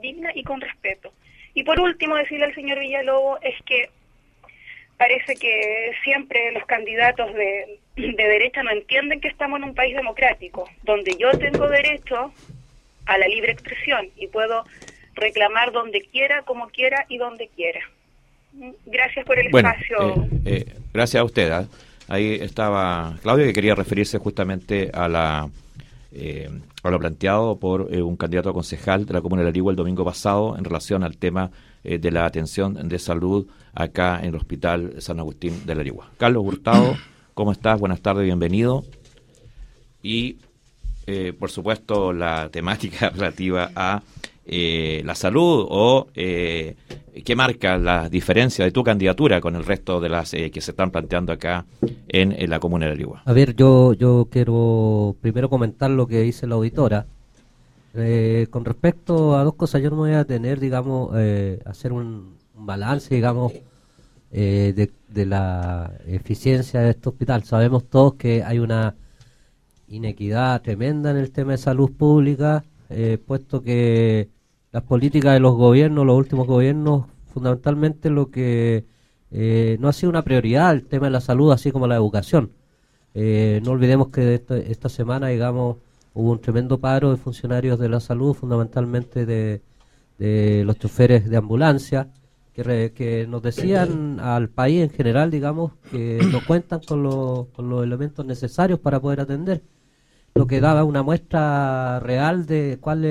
digna y con respeto. Y por último, decirle al señor Villalobos es que parece que siempre los candidatos de derecha no entienden que estamos en un país democrático, donde yo tengo derecho a la libre expresión y puedo reclamar donde quiera, como quiera y donde quiera. Gracias por el espacio. Gracias a usted. Ahí estaba Claudia, que quería referirse justamente a lo planteado por un candidato a concejal de la Comuna de La Ligua el domingo pasado en relación al tema de la atención de salud acá en el Hospital San Agustín de La Ligua. Carlos Hurtado, ¿cómo estás? Buenas tardes, bienvenido. Y, por supuesto, la temática relativa a la salud o qué marca la diferencia de tu candidatura con el resto de las que se están planteando acá en la Comuna de La Ligua. A ver, yo quiero primero comentar lo que dice la auditora. Con respecto a dos cosas, yo no me voy a tener, digamos, hacer un balance, digamos, de la eficiencia de este hospital. Sabemos todos que hay una inequidad tremenda en el tema de salud pública, puesto que las políticas de los gobiernos, los últimos gobiernos, fundamentalmente lo que no ha sido una prioridad el tema de la salud, así como la educación. No olvidemos que esta semana, digamos, hubo un tremendo paro de funcionarios de la salud, fundamentalmente de los choferes de ambulancia, que nos decían al país en general, digamos, que no cuentan con los elementos necesarios para poder atender, lo que daba una muestra real de cuál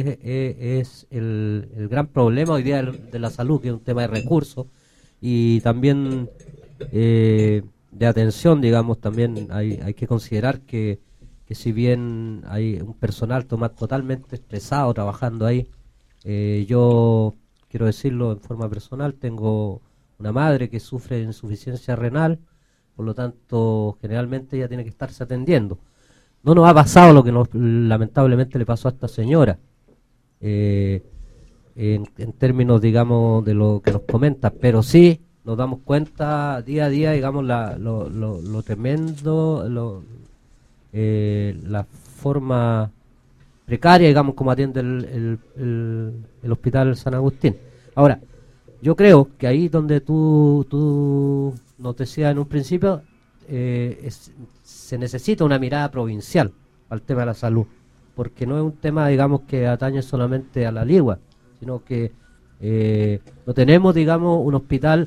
es el gran problema hoy día de la salud, que es un tema de recursos y también de atención, digamos. También hay que considerar que si bien hay un personal totalmente estresado trabajando ahí, yo quiero decirlo en forma personal, tengo una madre que sufre de insuficiencia renal, por lo tanto generalmente ella tiene que estarse atendiendo. No nos ha pasado lo que lamentablemente le pasó a esta señora, en términos, digamos, de lo que nos comenta, pero sí nos damos cuenta día a día, digamos, lo tremendo, la forma precaria, digamos, como atiende el Hospital San Agustín. Ahora, yo creo que ahí donde tú nos decías en un principio, se necesita una mirada provincial al tema de la salud, porque no es un tema, digamos, que atañe solamente a La Ligua, sino que no tenemos, digamos, un hospital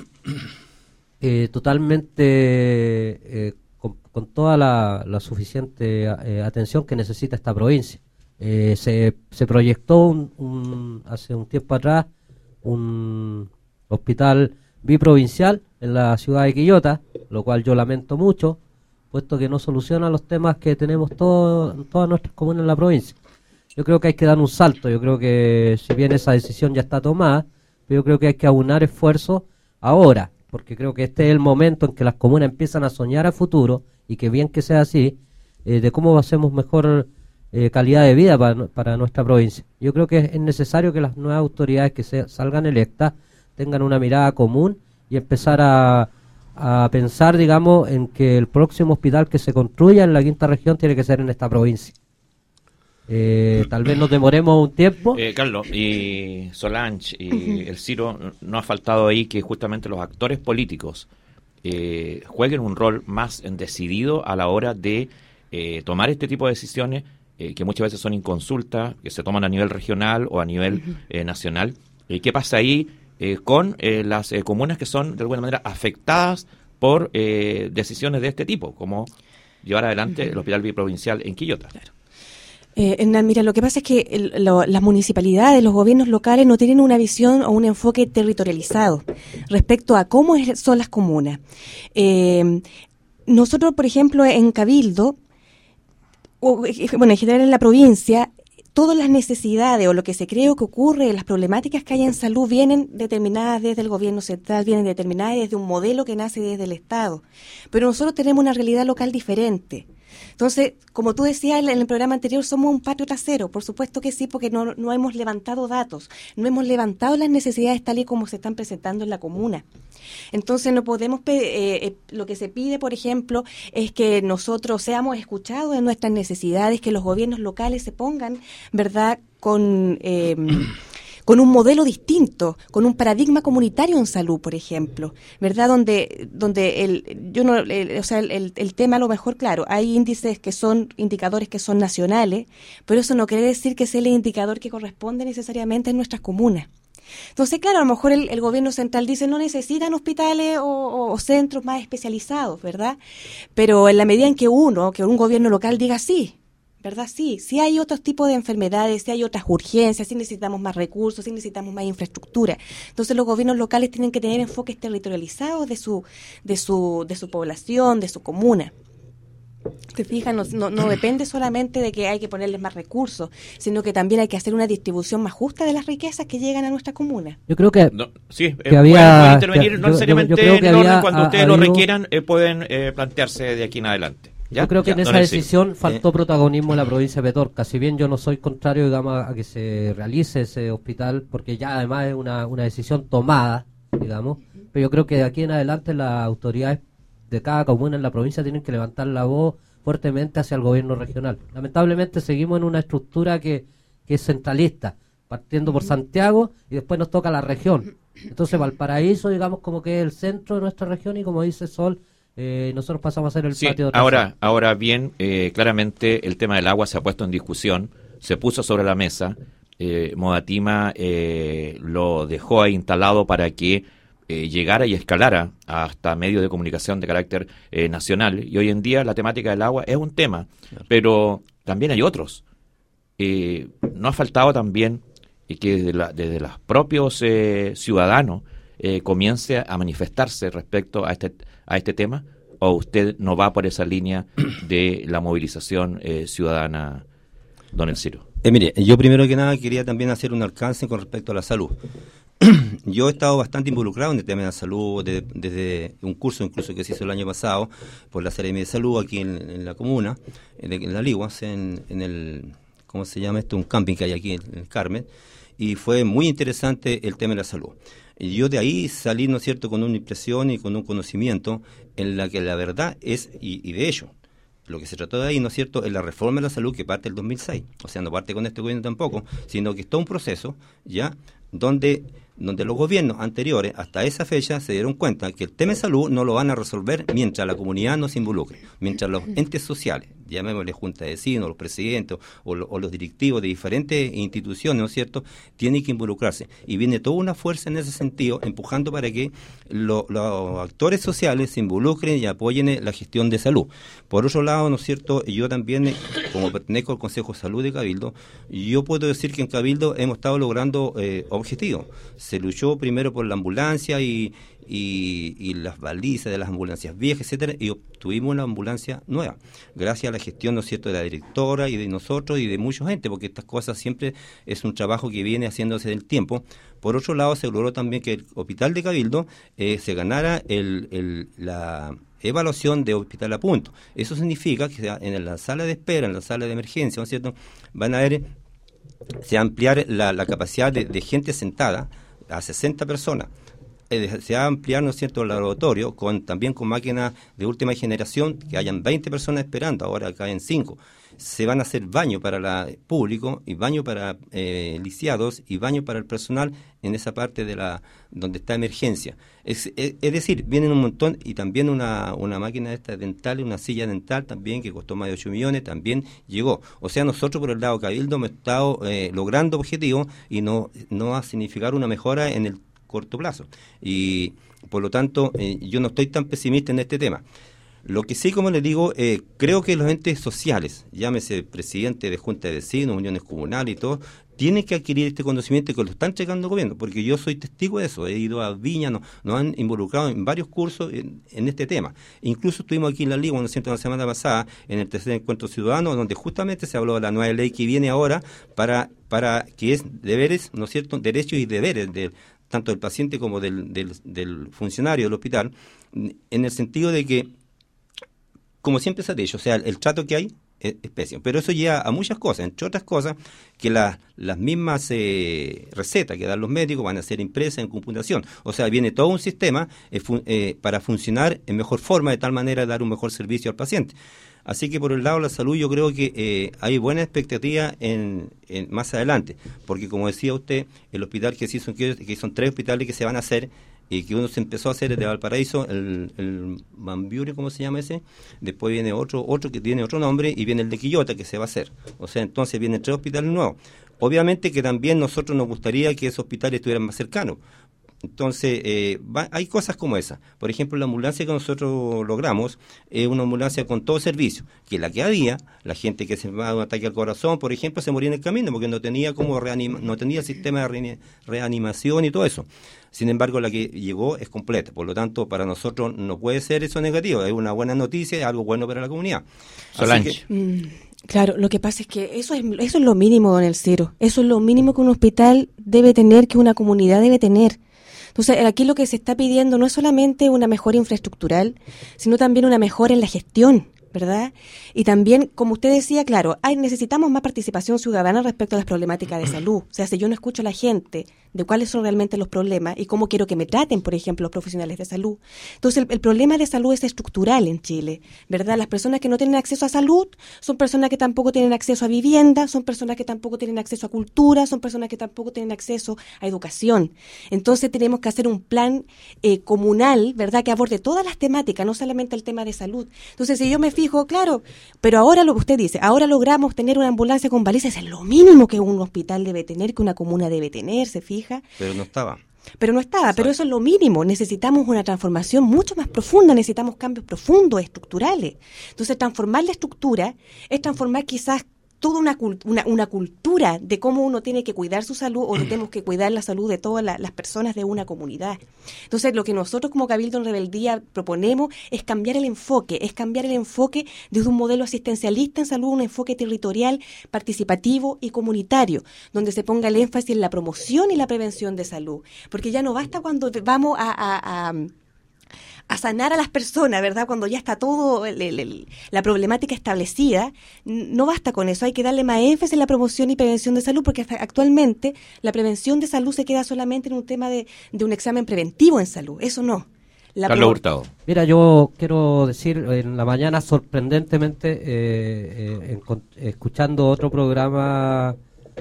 totalmente con toda la suficiente atención que necesita esta provincia. Se proyectó hace un tiempo atrás un hospital biprovincial en la ciudad de Quillota, lo cual yo lamento mucho, puesto que no soluciona los temas que tenemos en todas nuestras comunas en la provincia. Yo creo que hay que dar un salto. Yo creo que si bien esa decisión ya está tomada, pero yo creo que hay que aunar esfuerzos ahora, porque creo que este es el momento en que las comunas empiezan a soñar a futuro, y que bien que sea así, de cómo hacemos mejor calidad de vida para nuestra provincia. Yo creo que es necesario que las nuevas autoridades que salgan electas tengan una mirada común y empezar a pensar, digamos, en que el próximo hospital que se construya en la quinta región tiene que ser en esta provincia. Tal vez nos demoremos un tiempo. Carlos, y Solange y el Ciro, no ha faltado ahí que justamente los actores políticos jueguen un rol más decidido a la hora de tomar este tipo de decisiones que muchas veces son inconsultas, que se toman a nivel regional o a nivel nacional. ¿Qué pasa ahí con las comunas que son de alguna manera afectadas por decisiones de este tipo, como llevar adelante el hospital biprovincial en Quillota? Claro. Hernán, mira, lo que pasa es que las municipalidades, los gobiernos locales no tienen una visión o un enfoque territorializado respecto a cómo son las comunas. Nosotros, por ejemplo, en Cabildo, en general en la provincia, todas las necesidades o lo que se cree o que ocurre, las problemáticas que hay en salud vienen determinadas desde el gobierno central, vienen determinadas desde un modelo que nace desde el Estado. Pero nosotros tenemos una realidad local diferente. Entonces, como tú decías en el programa anterior, somos un patio trasero, por supuesto que sí, porque no hemos levantado datos, no hemos levantado las necesidades tal y como se están presentando en la comuna. Entonces, no podemos lo que se pide, por ejemplo, es que nosotros seamos escuchados en nuestras necesidades, que los gobiernos locales se pongan, ¿verdad?, con con un modelo distinto, con un paradigma comunitario en salud, por ejemplo, ¿verdad? Donde el tema a lo mejor, claro, hay indicadores que son nacionales, pero eso no quiere decir que sea el indicador que corresponde necesariamente en nuestras comunas. Entonces, claro, a lo mejor el gobierno central dice no necesitan hospitales o centros más especializados, ¿verdad? Pero en la medida en que un gobierno local diga sí, ¿verdad? Sí hay otros tipos de enfermedades, sí hay otras urgencias, sí necesitamos más recursos, sí necesitamos más infraestructura. Entonces los gobiernos locales tienen que tener enfoques territorializados de su población, de su comuna. ¿Te fijas? No depende solamente de que hay que ponerles más recursos, sino que también hay que hacer una distribución más justa de las riquezas que llegan a nuestra comuna. Yo creo que, pueden intervenir no necesariamente en el orden cuando ustedes lo requieran, pueden plantearse de aquí en adelante. ¿Ya? Yo creo que en esa decisión faltó protagonismo en la provincia de Petorca. Si bien yo no soy contrario, digamos, a que se realice ese hospital, porque ya además es una decisión tomada, digamos, pero yo creo que de aquí en adelante las autoridades de cada comuna en la provincia tienen que levantar la voz fuertemente hacia el gobierno regional. Lamentablemente seguimos en una estructura que es centralista, partiendo por Santiago y después nos toca la región. Entonces Valparaíso, digamos, como que es el centro de nuestra región y como dice Sol, nosotros pasamos a ser el patio de ahora bien, claramente el tema del agua se ha puesto en discusión, se puso sobre la mesa, Modatima lo dejó ahí instalado para que llegara y escalara hasta medios de comunicación de carácter nacional, y hoy en día la temática del agua es un tema, claro, pero también hay otros. No ha faltado también que desde los propios ciudadanos comience a manifestarse respecto a este tema, o usted no va por esa línea de la movilización ciudadana, don Elciro. Mire, yo primero que nada quería también hacer un alcance con respecto a la salud. Yo he estado bastante involucrado en el tema de la salud desde un curso incluso que se hizo el año pasado por la Seremi de Salud aquí en la comuna, en la Ligua, en el, ¿cómo se llama esto? Un camping que hay aquí en el Carmen, y fue muy interesante el tema de la salud. Y yo de ahí salí, ¿no es cierto?, con una impresión y con un conocimiento en la que la verdad es, y de hecho, lo que se trató de ahí, ¿no es cierto?, es la reforma de la salud que parte del 2006. O sea, no parte con este gobierno tampoco, sino que es todo un proceso, ¿ya?, donde los gobiernos anteriores hasta esa fecha se dieron cuenta que el tema de salud no lo van a resolver mientras la comunidad no se involucre, mientras los entes sociales, llamémosle junta de vecinos, los presidentes o los directivos de diferentes instituciones, ¿no es cierto?, tienen que involucrarse. Y viene toda una fuerza en ese sentido, empujando para que los actores sociales se involucren y apoyen la gestión de salud. Por otro lado, ¿no es cierto?, yo también, como pertenezco al Consejo de Salud de Cabildo, yo puedo decir que en Cabildo hemos estado logrando objetivos. Se luchó primero por la ambulancia y las balizas de las ambulancias viejas, etcétera, y obtuvimos una ambulancia nueva, gracias a la gestión, ¿no es cierto?, de la directora y de nosotros y de mucha gente, porque estas cosas siempre es un trabajo que viene haciéndose del tiempo. Por otro lado, se logró también que el Hospital de Cabildo se ganara la evaluación de hospital a punto. Eso significa que en la sala de espera, en la sala de emergencia, ¿no es cierto?, se va a ampliar la capacidad de gente sentada a 60 personas. Se va a ampliar, ¿no es cierto?, el laboratorio también con máquinas de última generación, que hayan 20 personas esperando, ahora caen 5. Se van a hacer baños para el público y baños para lisiados y baños para el personal en esa parte donde está emergencia. Es decir, vienen un montón, y también una máquina esta dental, una silla dental también que costó más de 8 millones, también llegó. O sea, nosotros por el lado Cabildo hemos estado logrando objetivos y no va a significar una mejora en el corto plazo, y por lo tanto yo no estoy tan pesimista en este tema. Lo que sí, como les digo, creo que los entes sociales, llámese presidente de junta de vecinos, uniones comunales y todo, tienen que adquirir este conocimiento que lo están entregando el gobierno, porque yo soy testigo de eso. He ido a Viña, nos han involucrado en varios cursos en este tema. Incluso estuvimos aquí en la Liga, ¿no es cierto?, la semana pasada, en el tercer encuentro ciudadano, donde justamente se habló de la nueva ley que viene ahora para que es deberes, ¿no es cierto?, derechos y deberes tanto del paciente como del funcionario del hospital, en el sentido de que, como siempre se ha dicho, o sea, el trato que hay es pésimo. Pero eso lleva a muchas cosas, entre otras cosas, que las mismas recetas que dan los médicos van a ser impresas en computación. O sea, viene todo un sistema para funcionar en mejor forma, de tal manera dar un mejor servicio al paciente. Así que por el lado de la salud yo creo que hay buena expectativa en más adelante, porque como decía usted, el hospital que son 3 hospitales que se van a hacer, y que uno se empezó a hacer el de Valparaíso, el Mambiure, ¿cómo se llama ese? Después viene otro que tiene otro nombre, y viene el de Quillota, que se va a hacer. O sea, entonces vienen 3 hospitales nuevos. Obviamente que también nosotros nos gustaría que esos hospitales estuvieran más cercanos. Entonces, hay cosas como esa. Por ejemplo, la ambulancia que nosotros logramos es una ambulancia con todo servicio, que la que había, la gente que se va a un ataque al corazón, por ejemplo, se moría en el camino porque no tenía no tenía sistema de reanimación y todo eso. Sin embargo, la que llegó es completa. Por lo tanto, para nosotros no puede ser eso negativo. Es una buena noticia, es algo bueno para la comunidad. Solange. Claro, lo que pasa es que eso es lo mínimo, don Elciro. Eso es lo mínimo que un hospital debe tener, que una comunidad debe tener. Entonces, aquí lo que se está pidiendo no es solamente una mejora infraestructural, sino también una mejora en la gestión, ¿verdad? Y también, como usted decía, claro, necesitamos más participación ciudadana respecto a las problemáticas de salud. O sea, si yo no escucho a la gente de cuáles son realmente los problemas y cómo quiero que me traten, por ejemplo, los profesionales de salud. Entonces, el problema de salud es estructural en Chile, ¿verdad? Las personas que no tienen acceso a salud son personas que tampoco tienen acceso a vivienda, son personas que tampoco tienen acceso a cultura, son personas que tampoco tienen acceso a educación. Entonces, tenemos que hacer un plan comunal, ¿verdad?, que aborde todas las temáticas, no solamente el tema de salud. Entonces, si yo me fijo, claro, pero ahora lo que usted dice, ahora logramos tener una ambulancia con balizas, es lo mínimo que un hospital debe tener, que una comuna debe tener, ¿se fija? Pero no estaba. Pero eso es lo mínimo. Necesitamos una transformación mucho más profunda, necesitamos cambios profundos, estructurales. Entonces, transformar la estructura es transformar quizás toda una cultura de cómo uno tiene que cuidar su salud, o tenemos que cuidar la salud de todas las personas de una comunidad. Entonces, lo que nosotros como Cabildo en Rebeldía proponemos es cambiar el enfoque desde un modelo asistencialista en salud, un enfoque territorial, participativo y comunitario, donde se ponga el énfasis en la promoción y la prevención de salud. Porque ya no basta cuando vamos a sanar a las personas, ¿verdad? Cuando ya está todo la problemática establecida, no basta con eso, hay que darle más énfasis en la promoción y prevención de salud, porque actualmente la prevención de salud se queda solamente en un tema de un examen preventivo en salud, eso no. Carlos Hurtado. Mira, yo quiero decir, en la mañana sorprendentemente, escuchando otro programa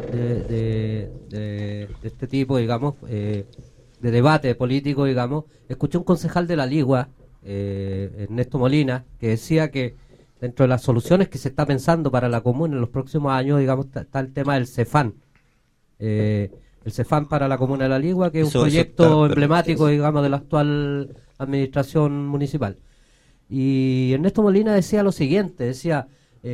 de este tipo, digamos, de debate político, digamos, escuché un concejal de la Ligua, Ernesto Molina, que decía que dentro de las soluciones que se está pensando para la comuna en los próximos años, digamos, está el tema del CEFAN. El CEFAN para la comuna de la Ligua, que es un proyecto emblemático, digamos, de la actual administración municipal. Y Ernesto Molina decía lo siguiente, decía,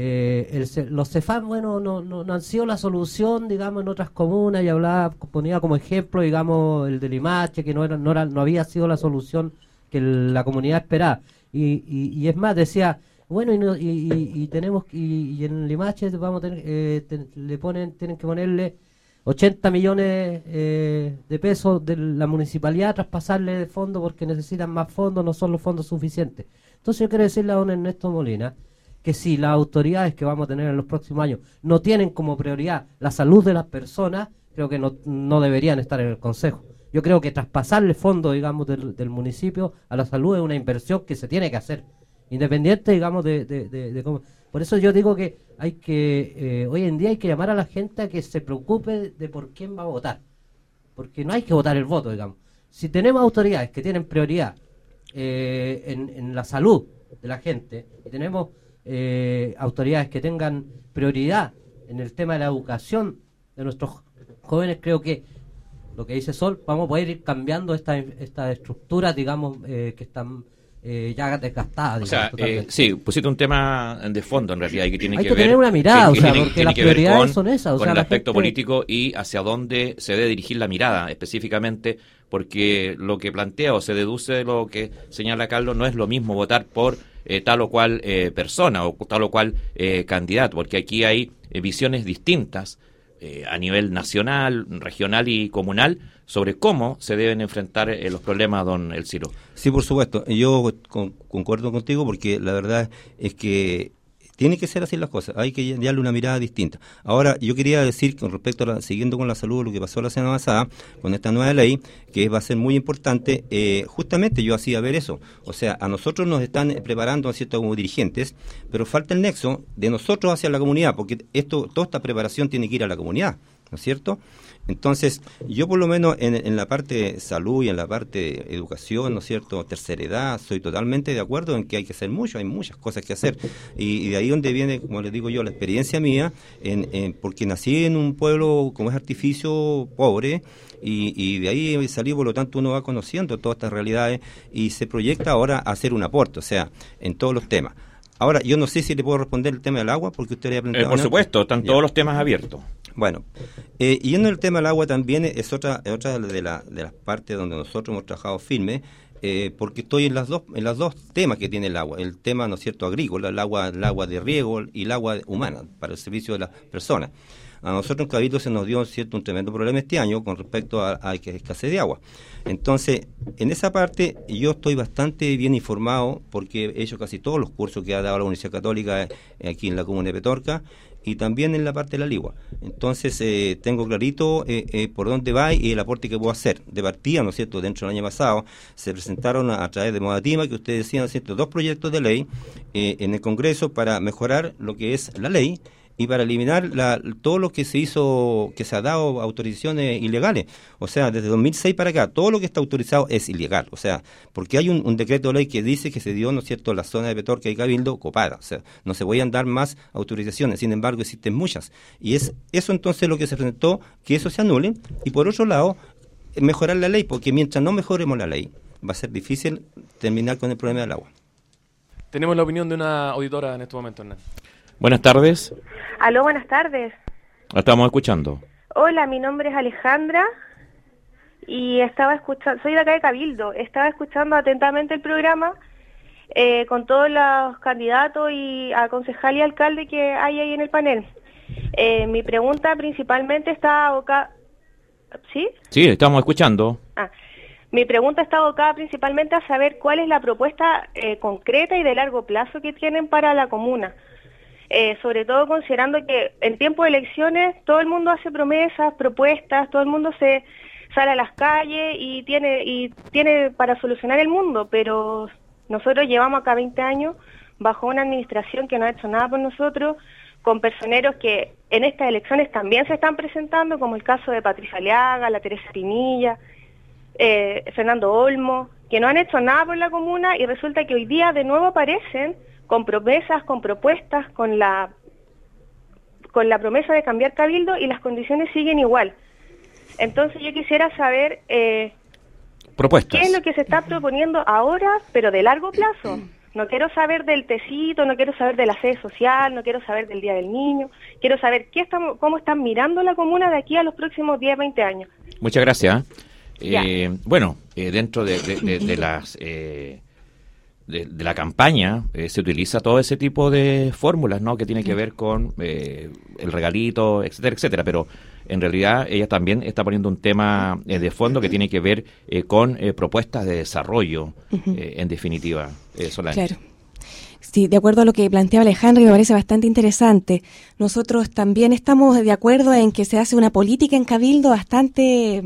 los CEFAM, bueno, no han sido la solución, digamos, en otras comunas, y ponía como ejemplo, digamos, el de Limache, que no había sido la solución que la comunidad esperaba. Y es más, decía, bueno, y en Limache vamos a tener, tienen que ponerle 80 millones de pesos de la municipalidad, traspasarle de fondo porque necesitan más fondos, no son los fondos suficientes. Entonces yo quiero decirle a don Ernesto Molina que si las autoridades que vamos a tener en los próximos años no tienen como prioridad la salud de las personas, creo que no deberían estar en el Consejo. Yo creo que traspasarle fondos, digamos, del municipio a la salud es una inversión que se tiene que hacer, independiente, digamos, de cómo. Por eso yo digo que hoy en día hay que llamar a la gente a que se preocupe de por quién va a votar, porque no hay que votar el voto, digamos. Si tenemos autoridades que tienen prioridad en la salud de la gente, y tenemos autoridades que tengan prioridad en el tema de la educación de nuestros jóvenes, creo que lo que dice Sol, vamos a poder ir cambiando estas estructuras, digamos, que están ya desgastadas. O sea, sí, pusiste un tema de fondo en realidad, y que tiene hay que que ver, tener una mirada, porque las prioridades son esas. Con el aspecto político y hacia dónde se debe dirigir la mirada específicamente, porque lo que plantea o se deduce de lo que señala Carlos no es lo mismo votar por tal o cual persona o tal o cual candidato, porque aquí hay visiones distintas a nivel nacional, regional y comunal sobre cómo se deben enfrentar los problemas, don Elciro. Sí, por supuesto. Yo concuerdo contigo, porque la verdad es que Tiene que ser así las cosas, hay que darle una mirada distinta. Ahora, yo quería decir, con respecto a siguiendo con la salud, lo que pasó la semana pasada, con esta nueva ley, que va a ser muy importante, justamente yo hacía ver eso. O sea, a nosotros nos están preparando, ¿cierto?, como dirigentes, pero falta el nexo de nosotros hacia la comunidad, porque toda esta preparación tiene que ir a la comunidad, ¿no es cierto? Entonces, yo por lo menos en la parte salud y en la parte educación, ¿no es cierto?, tercera edad, soy totalmente de acuerdo en que hay que hacer mucho, hay muchas cosas que hacer. Y de ahí donde viene, como les digo yo, la experiencia mía, porque nací en un pueblo, como es Artificio, pobre, y de ahí salí, por lo tanto uno va conociendo todas estas realidades y se proyecta ahora a hacer un aporte, o sea, en todos los temas. Ahora, yo no sé si le puedo responder el tema del agua, porque usted le ha planteado. Por supuesto, están todos los temas abiertos. Bueno, yendo al tema del agua también es otra de las partes donde nosotros hemos trabajado firme, porque estoy en las dos temas que tiene el agua, el tema, ¿no es cierto?, agrícola, el agua de riego y el agua humana para el servicio de las personas. A nosotros en Cabildo se nos dio, ¿cierto?, un tremendo problema este año con respecto a escasez de agua. Entonces, en esa parte yo estoy bastante bien informado porque he hecho casi todos los cursos que ha dado la Universidad Católica aquí en la comuna de Petorca y también en la parte de la Ligua. Entonces, tengo clarito por dónde va y el aporte que puedo hacer. De partida, ¿no es cierto?, dentro del año pasado se presentaron a través de Modatima, que ustedes decían, ¿no es cierto?, 2 proyectos de ley en el Congreso para mejorar lo que es la ley y para eliminar todo lo que se hizo, que se ha dado autorizaciones ilegales. O sea, desde 2006 para acá, todo lo que está autorizado es ilegal. O sea, porque hay un decreto de ley que dice que se dio, ¿no es cierto?, la zona de Petorca y Cabildo copada. O sea, no se pueden dar más autorizaciones. Sin embargo, existen muchas. Y es eso entonces lo que se presentó, que eso se anule. Y por otro lado, mejorar la ley, porque mientras no mejoremos la ley, va a ser difícil terminar con el problema del agua. Tenemos la opinión de una auditora en este momento, Hernán. Buenas tardes. Aló, buenas tardes. La estamos escuchando. Hola, mi nombre es Alejandra y estaba escuchando, soy de acá de Cabildo, estaba escuchando atentamente el programa con todos los candidatos y a concejal y alcalde que hay ahí en el panel. Mi pregunta principalmente está abocada... ¿Sí? Sí, estamos escuchando. Mi pregunta está abocada principalmente a saber cuál es la propuesta concreta y de largo plazo que tienen para la comuna. Sobre todo considerando que en tiempo de elecciones todo el mundo hace promesas, propuestas, todo el mundo se sale a las calles y tiene para solucionar el mundo, pero nosotros llevamos acá 20 años bajo una administración que no ha hecho nada por nosotros, con personeros que en estas elecciones también se están presentando, como el caso de Patricia Aliaga, la Teresa Pinilla, Fernando Olmo, que no han hecho nada por la comuna y resulta que hoy día de nuevo aparecen con promesas, con propuestas, con la promesa de cambiar Cabildo y las condiciones siguen igual. Entonces yo quisiera saber propuestas. ¿Qué es lo que se está proponiendo ahora, pero de largo plazo? No quiero saber del tecito, no quiero saber de la sede social, no quiero saber del Día del Niño, quiero saber cómo están mirando la comuna de aquí a los próximos 10, 20 años. Muchas gracias. Dentro de las... De la campaña se utiliza todo ese tipo de fórmulas, ¿no?, que tiene que ver con el regalito, etcétera, etcétera, pero en realidad ella también está poniendo un tema de fondo que tiene que ver con propuestas de desarrollo, en definitiva, Solange. Claro. Sí, de acuerdo a lo que planteaba Alejandra, me parece bastante interesante. Nosotros también estamos de acuerdo en que se hace una política en Cabildo bastante...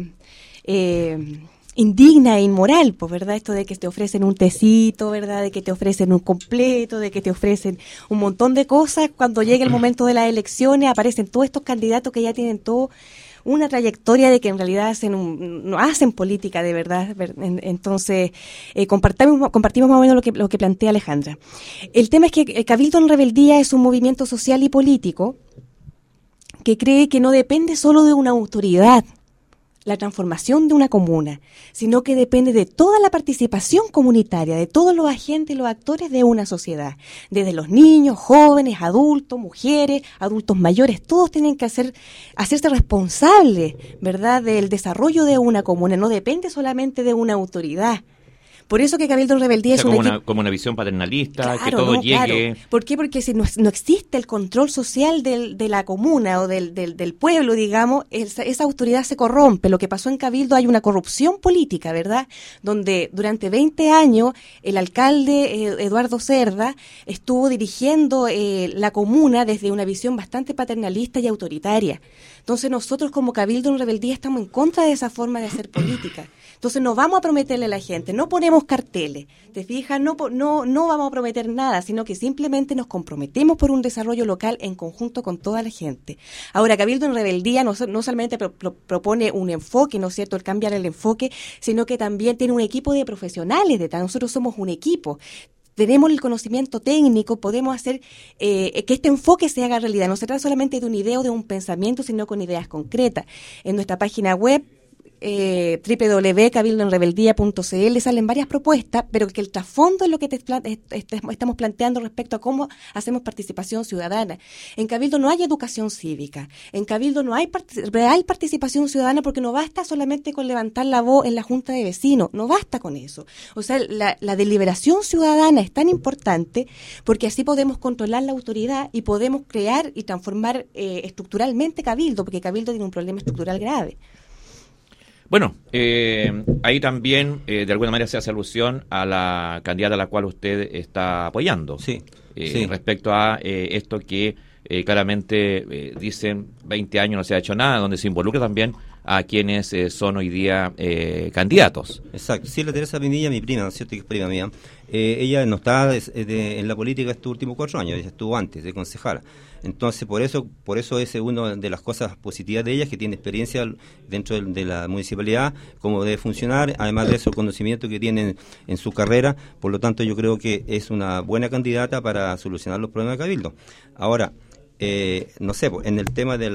indigna e inmoral, pues, ¿verdad? Esto de que te ofrecen un tecito, ¿verdad? De que te ofrecen un completo, de que te ofrecen un montón de cosas. Cuando llega el momento de las elecciones aparecen todos estos candidatos que ya tienen todo una trayectoria de que en realidad no hacen política de verdad. Entonces, compartimos más o menos lo que plantea Alejandra. El tema es que Cabildo en Rebeldía es un movimiento social y político que cree que no depende solo de una autoridad la transformación de una comuna, sino que depende de toda la participación comunitaria, de todos los agentes y los actores de una sociedad, desde los niños, jóvenes, adultos, mujeres, adultos mayores, todos tienen que hacerse responsables, ¿verdad?, del desarrollo de una comuna, no depende solamente de una autoridad. Por eso que Cabildo en Rebeldía es como una visión paternalista, claro, que todo llegue... Claro. ¿Por qué? Porque si no existe el control social de la comuna o del pueblo, digamos, esa autoridad se corrompe. Lo que pasó en Cabildo, hay una corrupción política, ¿verdad? Donde durante 20 años el alcalde Eduardo Cerda estuvo dirigiendo la comuna desde una visión bastante paternalista y autoritaria. Entonces nosotros como Cabildo en Rebeldía estamos en contra de esa forma de hacer política. Entonces no vamos a prometerle a la gente, no ponemos carteles, ¿te fijas? No vamos a prometer nada, sino que simplemente nos comprometemos por un desarrollo local en conjunto con toda la gente. Ahora, Cabildo en Rebeldía no solamente propone un enfoque, ¿no es cierto?, el cambiar el enfoque, sino que también tiene un equipo de profesionales detrás. Nosotros somos un equipo. Tenemos el conocimiento técnico, podemos hacer que este enfoque se haga realidad. No se trata solamente de una idea o de un pensamiento, sino con ideas concretas. En nuestra página web, www.cabildoenrebeldía.cl, salen varias propuestas, pero que el trasfondo es lo que estamos planteando respecto a cómo hacemos participación ciudadana. En Cabildo no hay educación cívica, en Cabildo no hay real participación ciudadana, porque no basta solamente con levantar la voz en la junta de vecinos, no basta con eso. O sea, la deliberación ciudadana es tan importante porque así podemos controlar la autoridad y podemos crear y transformar estructuralmente Cabildo, porque Cabildo tiene un problema estructural grave. Bueno, ahí también de alguna manera se hace alusión a la candidata a la cual usted está apoyando. Sí. Respecto a esto que claramente dicen 20 años no se ha hecho nada, donde se involucra también a quienes son hoy día candidatos. Exacto. Sí, la Teresa Pinilla, mi prima, ¿no es cierto?, que es prima mía. Ella no está en la política estos últimos 4 años, ella estuvo antes de concejala. Entonces, por eso es una de las cosas positivas de ella, que tiene experiencia dentro de la municipalidad, cómo debe funcionar, además de eso, el conocimiento que tiene en su carrera. Por lo tanto, yo creo que es una buena candidata para solucionar los problemas de Cabildo. Ahora, no sé, en el tema del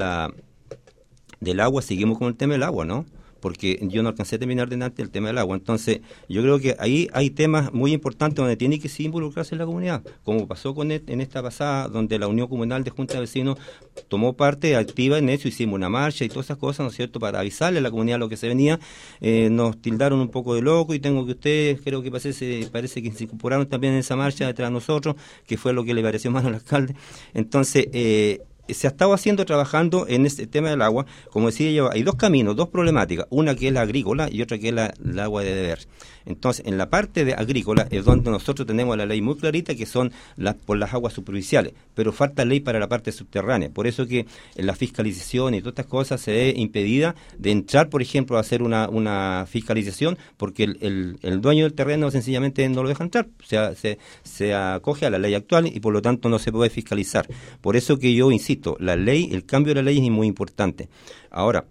agua, seguimos con el tema del agua, ¿no? Porque yo no alcancé a terminar de antes el tema del agua. Entonces, yo creo que ahí hay temas muy importantes donde tiene que sí involucrarse la comunidad, como pasó en esta pasada, donde la Unión Comunal de Junta de Vecinos tomó parte activa en eso, hicimos una marcha y todas esas cosas, ¿no es cierto?, para avisarle a la comunidad lo que se venía. Nos tildaron un poco de loco, y tengo que ustedes, creo que parece que se incorporaron también en esa marcha detrás de nosotros, que fue lo que le pareció mal al alcalde. Entonces, se ha estado trabajando en este tema del agua. Como decía yo, hay 2 caminos, 2 problemáticas, una que es la agrícola y otra que es el agua de beber. Entonces, en la parte de agrícola es donde nosotros tenemos la ley muy clarita, que son por las aguas superficiales, pero falta ley para la parte subterránea. Por eso que en la fiscalización y todas estas cosas se ve impedida de entrar, por ejemplo, a hacer una fiscalización, porque el dueño del terreno sencillamente no lo deja entrar, o sea, se acoge a la ley actual y por lo tanto no se puede fiscalizar. Por eso que yo insisto, el cambio de la ley es muy importante. Ahora,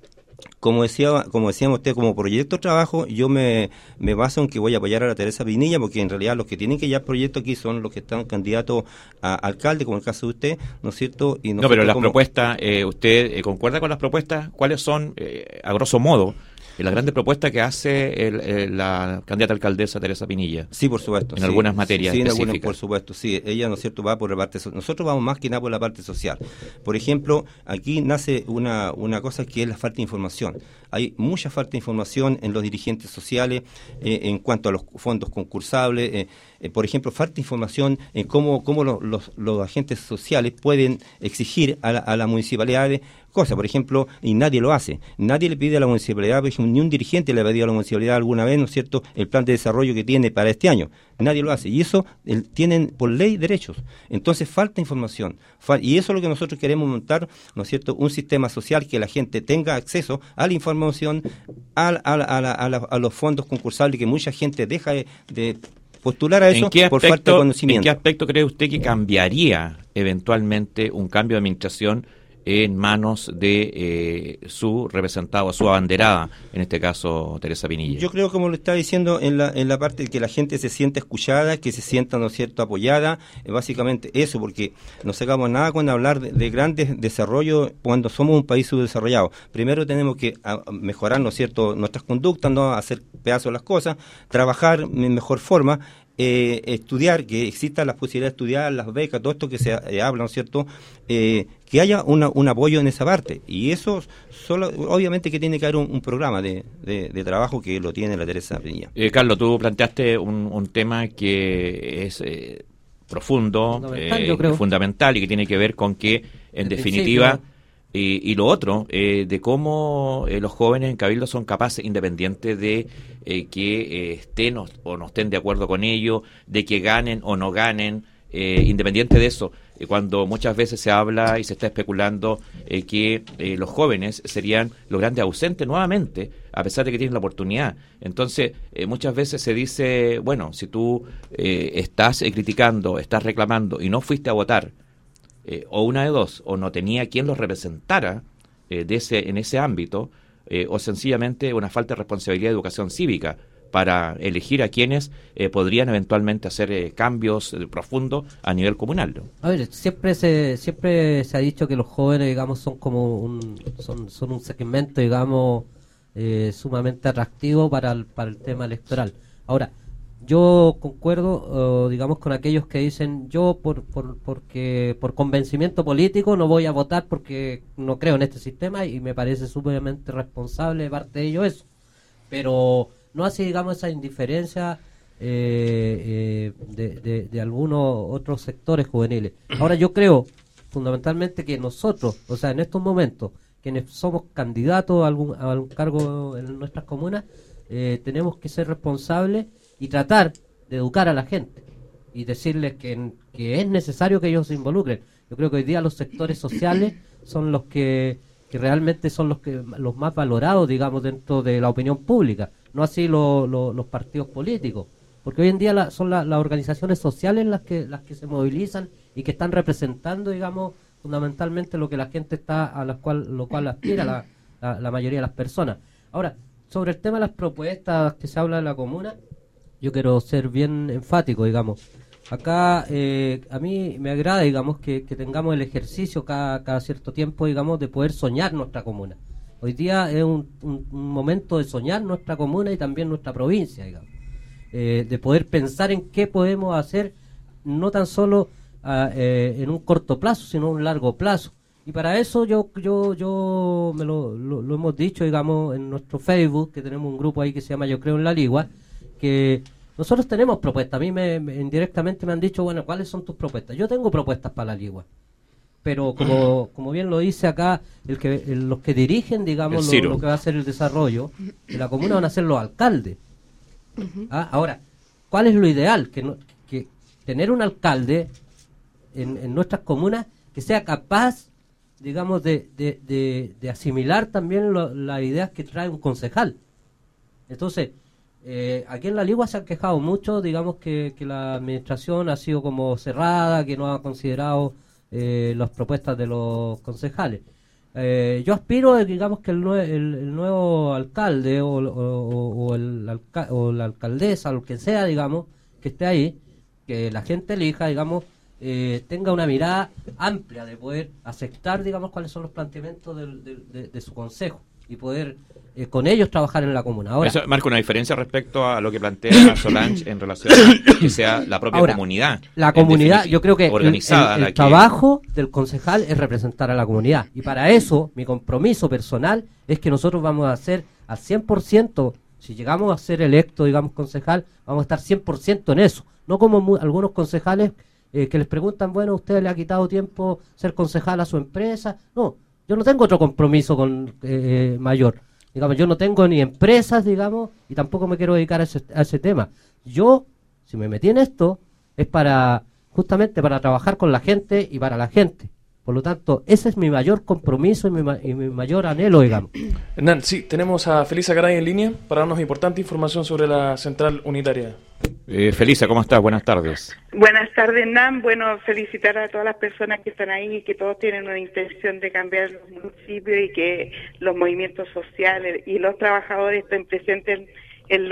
como decíamos usted, como proyecto de trabajo, yo me baso en que voy a apoyar a la Teresa Pinilla, porque en realidad los que tienen que llevar proyectos aquí son los que están candidatos a alcalde, como el caso de usted, ¿no es cierto? Y no, pero las propuestas, ¿usted concuerda con las propuestas? ¿Cuáles son, a grosso modo, las grandes propuestas que hace la candidata alcaldesa Teresa Pinilla? Sí, por supuesto. En algunas materias específicas. En algunas, por supuesto, sí. Ella, ¿no es cierto?, va por la parte social. Nosotros vamos más que nada por la parte social. Por ejemplo, aquí nace una cosa que es la falta de información. Hay mucha falta de información en los dirigentes sociales en cuanto a los fondos concursables. Por ejemplo, falta de información en cómo los agentes sociales pueden exigir a las municipalidades cosas, por ejemplo, y nadie lo hace. Nadie le pide a la municipalidad, por ejemplo, ni un dirigente le ha pedido a la municipalidad alguna vez, ¿no es cierto?, el plan de desarrollo que tiene para este año. Nadie lo hace. Y eso tienen por ley derechos. Entonces falta información. Y eso es lo que nosotros queremos montar, ¿no es cierto?, un sistema social que la gente tenga acceso a la información, a los fondos concursables, que mucha gente deja de postular a eso por falta de conocimiento. ¿En qué aspecto cree usted que cambiaría eventualmente un cambio de administración en manos de su representado, su abanderada, en este caso Teresa Pinilla? Yo creo, como lo está diciendo, en la parte de que la gente se sienta escuchada, que se sienta, ¿no es cierto?, apoyada, básicamente eso, porque no sacamos nada con hablar de grandes desarrollos cuando somos un país subdesarrollado. Primero tenemos que mejorar, ¿no es cierto?, nuestras conductas, no hacer pedazos las cosas, trabajar en mejor forma. estudiar, que exista la posibilidad de estudiar, las becas, todo esto que se habla, ¿no es cierto?, que haya un apoyo en esa parte. Y eso, obviamente que tiene que haber un programa de trabajo que lo tiene la Teresa Peña. Carlos, tú planteaste un tema que es profundo, yo creo. fundamental, y que tiene que ver con que, en definitiva, y lo otro, de cómo los jóvenes en Cabildo son capaces, independiente de que estén o no estén de acuerdo con ello, de que ganen o no ganen, independiente de eso, cuando muchas veces se habla y se está especulando que los jóvenes serían los grandes ausentes nuevamente, a pesar de que tienen la oportunidad. Entonces, muchas veces se dice, bueno, si tú estás criticando, estás reclamando y no fuiste a votar, o una de dos, o no tenía quien los representara en ese ámbito, o sencillamente una falta de responsabilidad de educación cívica para elegir a quienes podrían eventualmente hacer cambios profundos a nivel comunal, ¿no? A ver, siempre se ha dicho que los jóvenes, digamos, son como son un segmento, digamos, sumamente atractivo para el tema electoral. Ahora, yo concuerdo, digamos, con aquellos que dicen, yo porque por convencimiento político no voy a votar porque no creo en este sistema, y me parece sumamente responsable de parte de ellos eso. Pero no así, digamos, esa indiferencia de algunos otros sectores juveniles. Ahora, yo creo fundamentalmente que nosotros, o sea, en estos momentos, quienes somos candidatos a algún cargo en nuestras comunas, tenemos que ser responsables y tratar de educar a la gente y decirles que es necesario que ellos se involucren. Yo creo que hoy día los sectores sociales son los que realmente son los más valorados, digamos, dentro de la opinión pública, no así los partidos políticos, porque hoy en día son las organizaciones sociales las que se movilizan y que están representando, digamos, fundamentalmente lo que la gente lo cual aspira la mayoría de las personas. Ahora, sobre el tema de las propuestas que se habla de la comuna, yo quiero ser bien enfático, digamos. Acá a mí me agrada, digamos, que tengamos el ejercicio cada cierto tiempo, digamos, de poder soñar nuestra comuna. Hoy día es un momento de soñar nuestra comuna y también nuestra provincia, digamos. De poder pensar en qué podemos hacer, no tan solo en un corto plazo, sino en un largo plazo. Y para eso yo me lo hemos dicho, digamos, en nuestro Facebook, que tenemos un grupo ahí que se llama Yo Creo en la Ligua, que nosotros tenemos propuestas. A mí indirectamente me han dicho, bueno, ¿cuáles son tus propuestas? Yo tengo propuestas para la Ligua, pero como bien lo dice acá, los que dirigen, digamos, lo que va a ser el desarrollo de la comuna van a ser los alcaldes. Ahora, ¿cuál es lo ideal? Que tener un alcalde en nuestras comunas que sea capaz, digamos, de asimilar también las ideas que trae un concejal. Entonces, aquí en La Ligua se han quejado mucho, digamos, que la administración ha sido como cerrada, que no ha considerado las propuestas de los concejales. Yo aspiro, digamos, que el nuevo alcalde o la alcaldesa, o lo que sea, digamos, que esté ahí, que la gente elija, digamos, tenga una mirada amplia de poder aceptar, digamos, cuáles son los planteamientos de su consejo y poder con ellos trabajar en la comuna. Ahora, eso marca una diferencia respecto a lo que plantea Solange en relación a que sea la propia comunidad. La comunidad, yo creo que organizada, el trabajo del concejal es representar a la comunidad. Y para eso, mi compromiso personal es que nosotros vamos a hacer al 100%, si llegamos a ser electos, digamos, concejal, vamos a estar 100% en eso. No como algunos concejales que les preguntan, bueno, ¿usted le ha quitado tiempo ser concejal a su empresa? No, yo no tengo otro compromiso mayor. Digamos, yo no tengo ni empresas, digamos, y tampoco me quiero dedicar a ese tema. Yo, si me metí en esto, es justamente para trabajar con la gente y para la gente. Por lo tanto, ese es mi mayor compromiso y mi mayor anhelo, digamos. Hernán, sí, tenemos a Felisa Garay en línea para darnos importante información sobre la central unitaria. Felisa, ¿cómo estás? Buenas tardes. Buenas tardes, Hernán. Bueno, felicitar a todas las personas que están ahí y que todos tienen una intención de cambiar los municipios y que los movimientos sociales y los trabajadores estén presentes en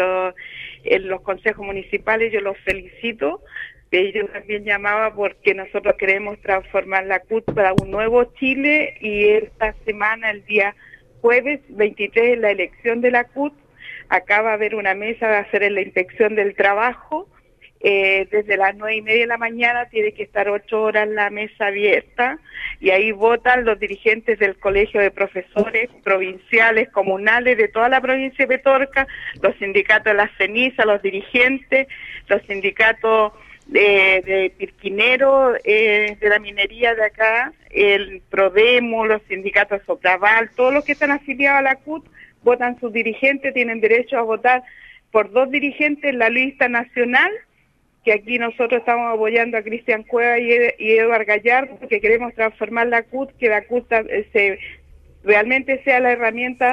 los consejos municipales. Yo los felicito. Yo también llamaba porque nosotros queremos transformar la CUT para un nuevo Chile y esta semana, el día jueves 23, la elección de la CUT. Acá va a haber una mesa, va a hacer la inspección del trabajo desde las 9:30 de la mañana tiene que estar 8 horas la mesa abierta y ahí votan los dirigentes del Colegio de Profesores provinciales, comunales de toda la provincia de Petorca, los sindicatos de la ceniza, los dirigentes, los sindicatos de Pirquinero, de la minería de acá, el Prodemo, los sindicatos de Sopraval, todos los que están afiliados a la CUT votan sus dirigentes, tienen derecho a votar por 2 dirigentes en la lista nacional, que aquí nosotros estamos apoyando a Cristian Cueva y Eduardo Gallardo, porque queremos transformar la CUT, que la CUT realmente sea la herramienta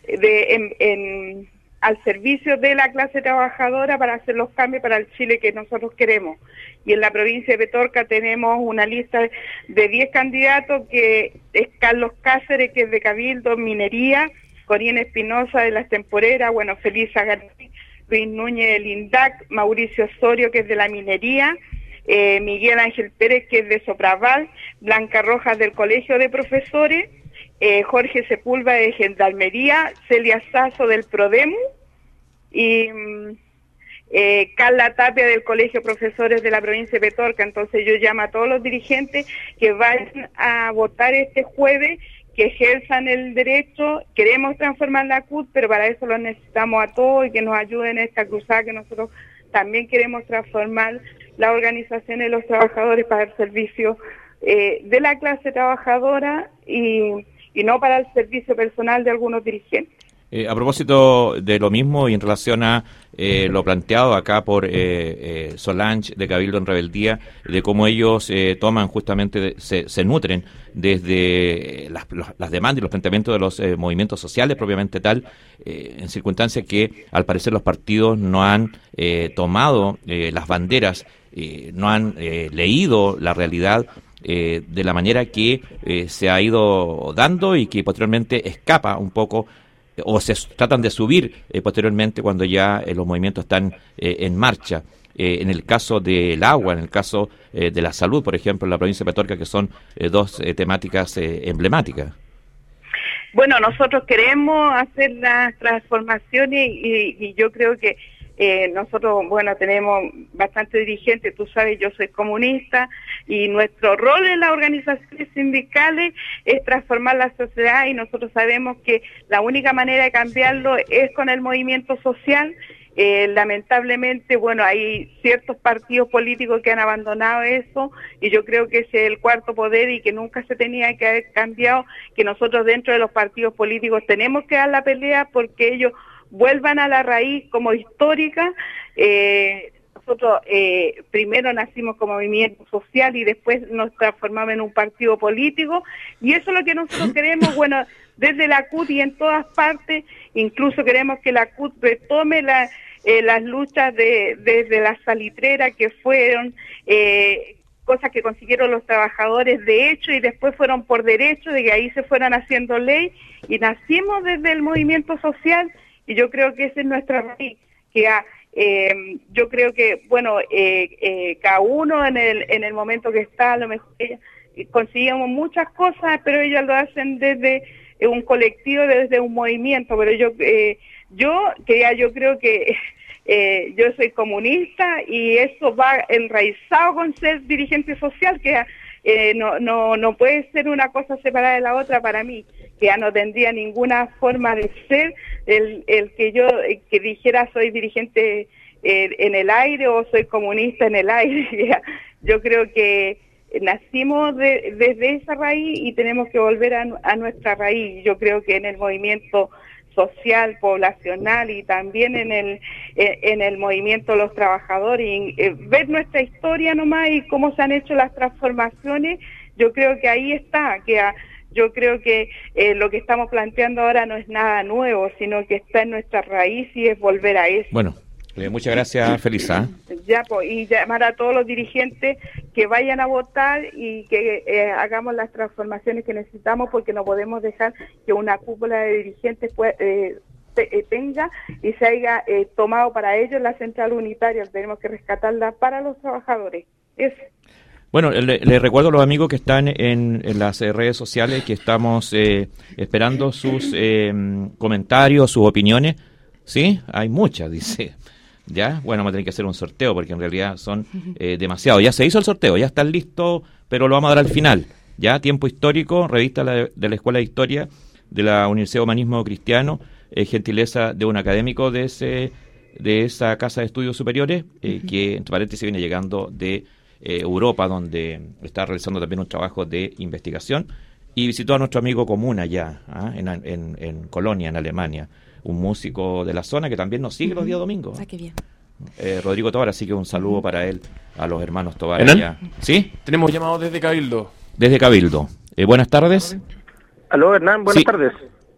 al servicio de la clase trabajadora para hacer los cambios para el Chile que nosotros queremos. Y en la provincia de Petorca tenemos una lista de 10 candidatos, que es Carlos Cáceres, que es de Cabildo, Minería, Corina Espinosa de Las Temporeras, bueno, Felisa García, Luis Núñez del INDAC, Mauricio Osorio, que es de la Minería, Miguel Ángel Pérez, que es de Sopraval, Blanca Rojas del Colegio de Profesores, Jorge Sepúlveda de Gendarmería, Celia Sazo del Prodemu y Carla Tapia del Colegio de Profesores de la provincia de Petorca. Entonces yo llamo a todos los dirigentes que vayan a votar este jueves, que ejerzan el derecho. Queremos transformar la CUT, pero para eso lo necesitamos a todos y que nos ayuden en esta cruzada, que nosotros también queremos transformar la organización de los trabajadores para el servicio de la clase trabajadora y no para el servicio personal de algunos dirigentes. A propósito de lo mismo y en relación a lo planteado acá por Solange de Cabildo en Rebeldía, de cómo ellos toman justamente, se nutren desde las demandas y los planteamientos de los movimientos sociales propiamente tal, en circunstancias que al parecer los partidos no han tomado las banderas, no han leído la realidad de la manera que se ha ido dando y que posteriormente escapa un poco o se tratan de subir posteriormente cuando ya los movimientos están en marcha. En el caso del agua, en el caso de la salud, por ejemplo, en la provincia de Petorca, que son 2 temáticas emblemáticas. Bueno, nosotros queremos hacer las transformaciones y yo creo que nosotros, bueno, tenemos bastante dirigentes, tú sabes, yo soy comunista y nuestro rol en las organizaciones sindicales es transformar la sociedad y nosotros sabemos que la única manera de cambiarlo es con el movimiento social. Lamentablemente, bueno, hay ciertos partidos políticos que han abandonado eso y yo creo que ese es el cuarto poder y que nunca se tenía que haber cambiado, que nosotros dentro de los partidos políticos tenemos que dar la pelea porque ellos vuelvan a la raíz como histórica. Nosotros primero nacimos como movimiento social y después nos transformamos en un partido político y eso es lo que nosotros queremos, bueno, desde la CUT y en todas partes. Incluso queremos que la CUT retome las luchas desde la salitrera, que fueron cosas que consiguieron los trabajadores de hecho y después fueron por derecho, de que ahí se fueran haciendo ley y nacimos desde el movimiento social. Y yo creo que esa es nuestra raíz, que yo creo que, bueno, cada uno en el momento que está, a lo mejor conseguimos muchas cosas, pero ellos lo hacen desde un colectivo, desde un movimiento, pero yo creo que yo soy comunista y eso va enraizado con ser dirigente social, que no puede ser una cosa separada de la otra para mí, que ya no tendría ninguna forma de ser el que yo que dijera soy dirigente en el aire o soy comunista en el aire. Yo creo que nacimos desde esa raíz y tenemos que volver a nuestra raíz. Yo creo que en el movimiento social, poblacional y también en el movimiento de los trabajadores, y, ver nuestra historia nomás y cómo se han hecho las transformaciones, yo creo que ahí está, yo creo que lo que estamos planteando ahora no es nada nuevo, sino que está en nuestra raíz y es volver a eso. Bueno, muchas gracias, Felisa. Ya, pues, y llamar a todos los dirigentes que vayan a votar y que hagamos las transformaciones que necesitamos, porque no podemos dejar que una cúpula de dirigentes tenga y se haya tomado para ellos la central unitaria. Tenemos que rescatarla para los trabajadores. Eso. Bueno, le recuerdo a los amigos que están en las redes sociales que estamos esperando sus comentarios, sus opiniones. ¿Sí? Hay muchas, dice. ¿Ya? Bueno, vamos a tener que hacer un sorteo porque en realidad son demasiados. Ya se hizo el sorteo, ya están listos, pero lo vamos a dar al final. ¿Ya? Tiempo histórico, revista de la Escuela de Historia de la Universidad de Humanismo Cristiano, gentileza de un académico de esa Casa de Estudios Superiores, que entre paréntesis viene llegando de Europa, donde está realizando también un trabajo de investigación, y visitó a nuestro amigo común allá, en Colonia, en Alemania, un músico de la zona que también nos sigue los días domingos. Qué bien. Rodrigo Tobar, así que un saludo para él, a los hermanos Tobar. ¿Sí? Tenemos llamados desde Cabildo. Desde Cabildo. Buenas tardes. Aló, Hernán, buenas tardes.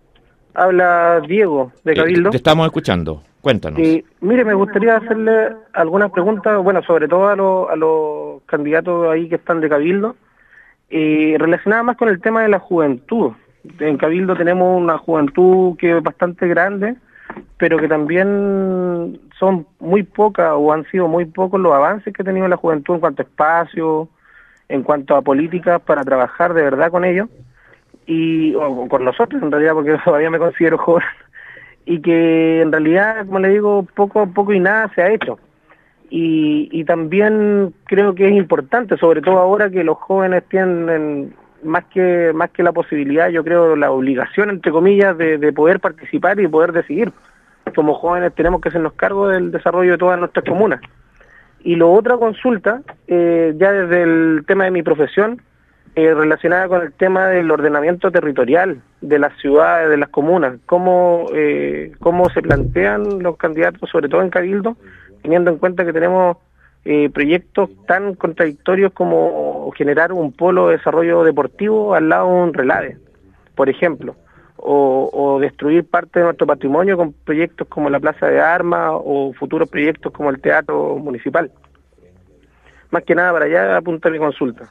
Habla Diego, de Cabildo. Te estamos escuchando. Cuéntanos. Mire, me gustaría hacerle algunas preguntas, bueno, sobre todo a los candidatos ahí que están de Cabildo, relacionadas más con el tema de la juventud. En Cabildo tenemos una juventud que es bastante grande, pero que también son muy pocas o han sido muy pocos los avances que ha tenido la juventud en cuanto a espacio, en cuanto a políticas para trabajar de verdad con ellos, o con nosotros en realidad, porque todavía me considero joven, y que en realidad, como le digo, poco y nada se ha hecho. Y también creo que es importante, sobre todo ahora que los jóvenes tienen más que la posibilidad, yo creo la obligación, entre comillas, de poder participar y poder decidir. Como jóvenes tenemos que hacernos cargo del desarrollo de todas nuestras comunas. Y lo otra consulta, ya desde el tema de mi profesión, relacionada con el tema del ordenamiento territorial de las ciudades, de las comunas, cómo se plantean los candidatos, sobre todo en Cabildo, teniendo en cuenta que tenemos proyectos tan contradictorios como generar un polo de desarrollo deportivo al lado de un relave, por ejemplo, o destruir parte de nuestro patrimonio con proyectos como la Plaza de Armas o futuros proyectos como el Teatro Municipal. Más que nada para allá apunta mi consulta.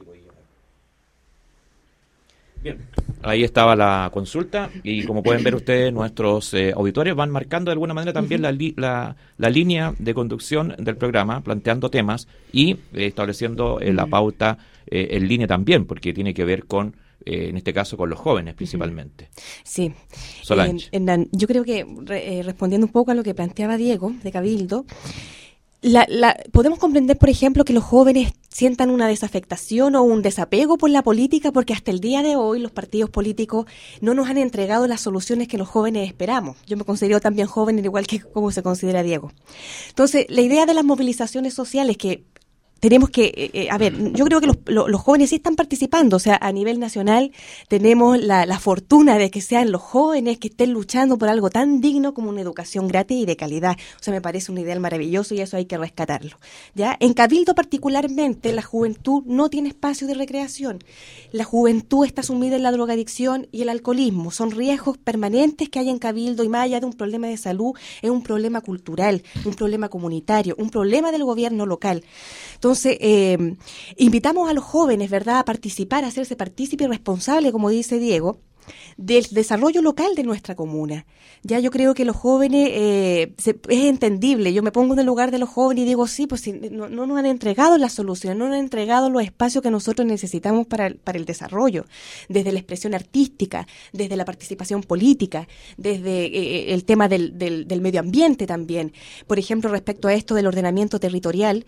Bien, ahí estaba la consulta y como pueden ver ustedes, nuestros auditores van marcando de alguna manera también la línea de conducción del programa, planteando temas y estableciendo la pauta en línea también, porque tiene que ver con, en este caso, con los jóvenes principalmente. Sí. Solange. Yo creo que respondiendo un poco a lo que planteaba Diego de Cabildo, podemos comprender, por ejemplo, que los jóvenes sientan una desafectación o un desapego por la política porque hasta el día de hoy los partidos políticos no nos han entregado las soluciones que los jóvenes esperamos. Yo me considero también joven, igual que como se considera Diego. Entonces, la idea de las movilizaciones sociales que tenemos que, yo creo que los jóvenes sí están participando, o sea, a nivel nacional tenemos la fortuna de que sean los jóvenes que estén luchando por algo tan digno como una educación gratis y de calidad. O sea, me parece un ideal maravilloso y eso hay que rescatarlo. ¿Ya? En Cabildo particularmente, la juventud no tiene espacio de recreación. La juventud está sumida en la drogadicción y el alcoholismo. Son riesgos permanentes que hay en Cabildo y más allá de un problema de salud, es un problema cultural, un problema comunitario, un problema del gobierno local. Entonces, invitamos a los jóvenes, ¿verdad?, a participar, a hacerse partícipe y responsable, como dice Diego, del desarrollo local de nuestra comuna. Ya yo creo que los jóvenes, es entendible, yo me pongo en el lugar de los jóvenes y digo, sí, pues si no nos han entregado las soluciones, no nos han entregado los espacios que nosotros necesitamos para el desarrollo, desde la expresión artística, desde la participación política, desde el tema del medio ambiente también. Por ejemplo, respecto a esto del ordenamiento territorial,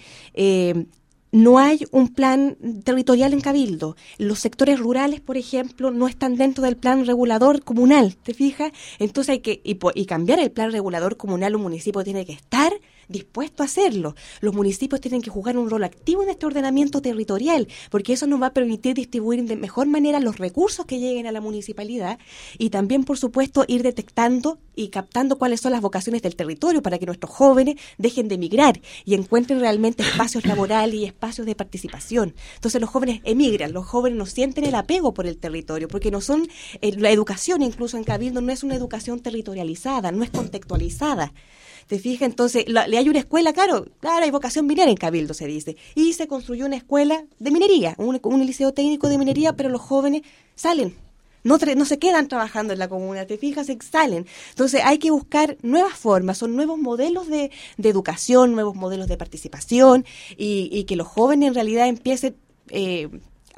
no hay un plan territorial en Cabildo. Los sectores rurales, por ejemplo, no están dentro del plan regulador comunal, ¿te fijas? Entonces hay que y cambiar el plan regulador comunal, un municipio tiene que estar dispuesto a hacerlo. Los municipios tienen que jugar un rol activo en este ordenamiento territorial, porque eso nos va a permitir distribuir de mejor manera los recursos que lleguen a la municipalidad y también, por supuesto, ir detectando y captando cuáles son las vocaciones del territorio para que nuestros jóvenes dejen de emigrar y encuentren realmente espacios laborales y espacios de participación. Entonces los jóvenes emigran, los jóvenes no sienten el apego por el territorio, porque no son, la educación incluso en Cabildo no es una educación territorializada, no es contextualizada. ¿Te fijas? Entonces, le hay una escuela, claro, hay vocación minera en Cabildo, se dice. Y se construyó una escuela de minería, un liceo técnico de minería, pero los jóvenes salen. No se quedan trabajando en la comuna, ¿te fijas? Salen. Entonces, hay que buscar nuevas formas, son nuevos modelos de educación, nuevos modelos de participación y que los jóvenes en realidad empiecen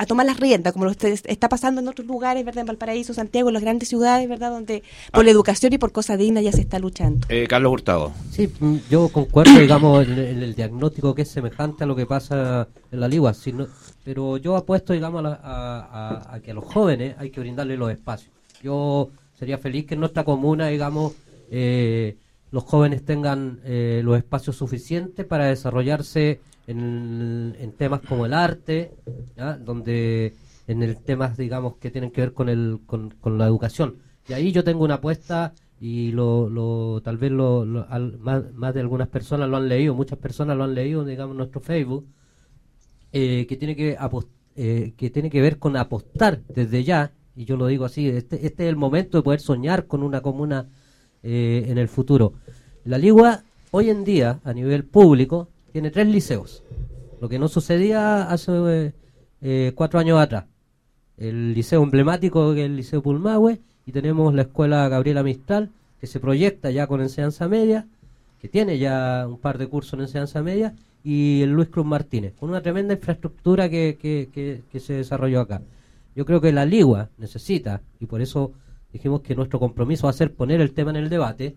a tomar las riendas, como lo está pasando en otros lugares, ¿verdad? En Valparaíso, Santiago, en las grandes ciudades, ¿verdad? Donde por la educación y por cosas dignas ya se está luchando. Carlos Hurtado. Sí, yo concuerdo, digamos, en el diagnóstico que es semejante a lo que pasa en la Ligua, pero yo apuesto, digamos, a que a los jóvenes hay que brindarles los espacios. Yo sería feliz que en nuestra comuna, digamos, los jóvenes tengan los espacios suficientes para desarrollarse en temas como el arte, ¿ya? Donde en el temas, digamos, que tienen que ver con la educación. Y ahí yo tengo una apuesta y tal vez más de algunas personas lo han leído, muchas personas lo han leído, digamos, en nuestro Facebook, que tiene que ver con apostar desde ya, y yo lo digo así, este es el momento de poder soñar con una comuna en el futuro. La Ligua hoy en día a nivel público tiene 3 liceos, lo que no sucedía hace 4 años atrás. El liceo emblemático, que es el Liceo Pulmahue, y tenemos la Escuela Gabriela Mistral, que se proyecta ya con enseñanza media, que tiene ya un par de cursos en enseñanza media, y el Luis Cruz Martínez, con una tremenda infraestructura que se desarrolló acá. Yo creo que la Ligua necesita, y por eso dijimos que nuestro compromiso va a ser poner el tema en el debate,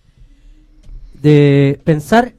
de pensar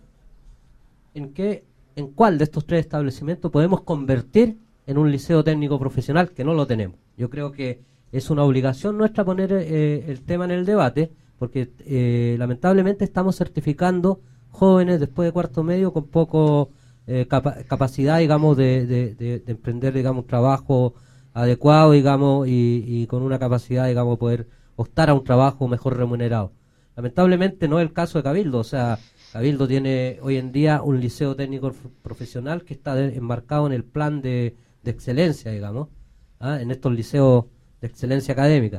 en cuál de estos 3 establecimientos podemos convertir en un liceo técnico profesional, que no lo tenemos. Yo creo que es una obligación nuestra poner el tema en el debate, porque lamentablemente estamos certificando jóvenes después de cuarto medio con poco capacidad, digamos, de emprender, digamos, un trabajo adecuado, digamos, y con una capacidad, digamos, de poder optar a un trabajo mejor remunerado. Lamentablemente no es el caso de Cabildo, o sea, Cabildo tiene hoy en día un liceo técnico profesional que está enmarcado en el plan de excelencia, digamos, en estos liceos de excelencia académica.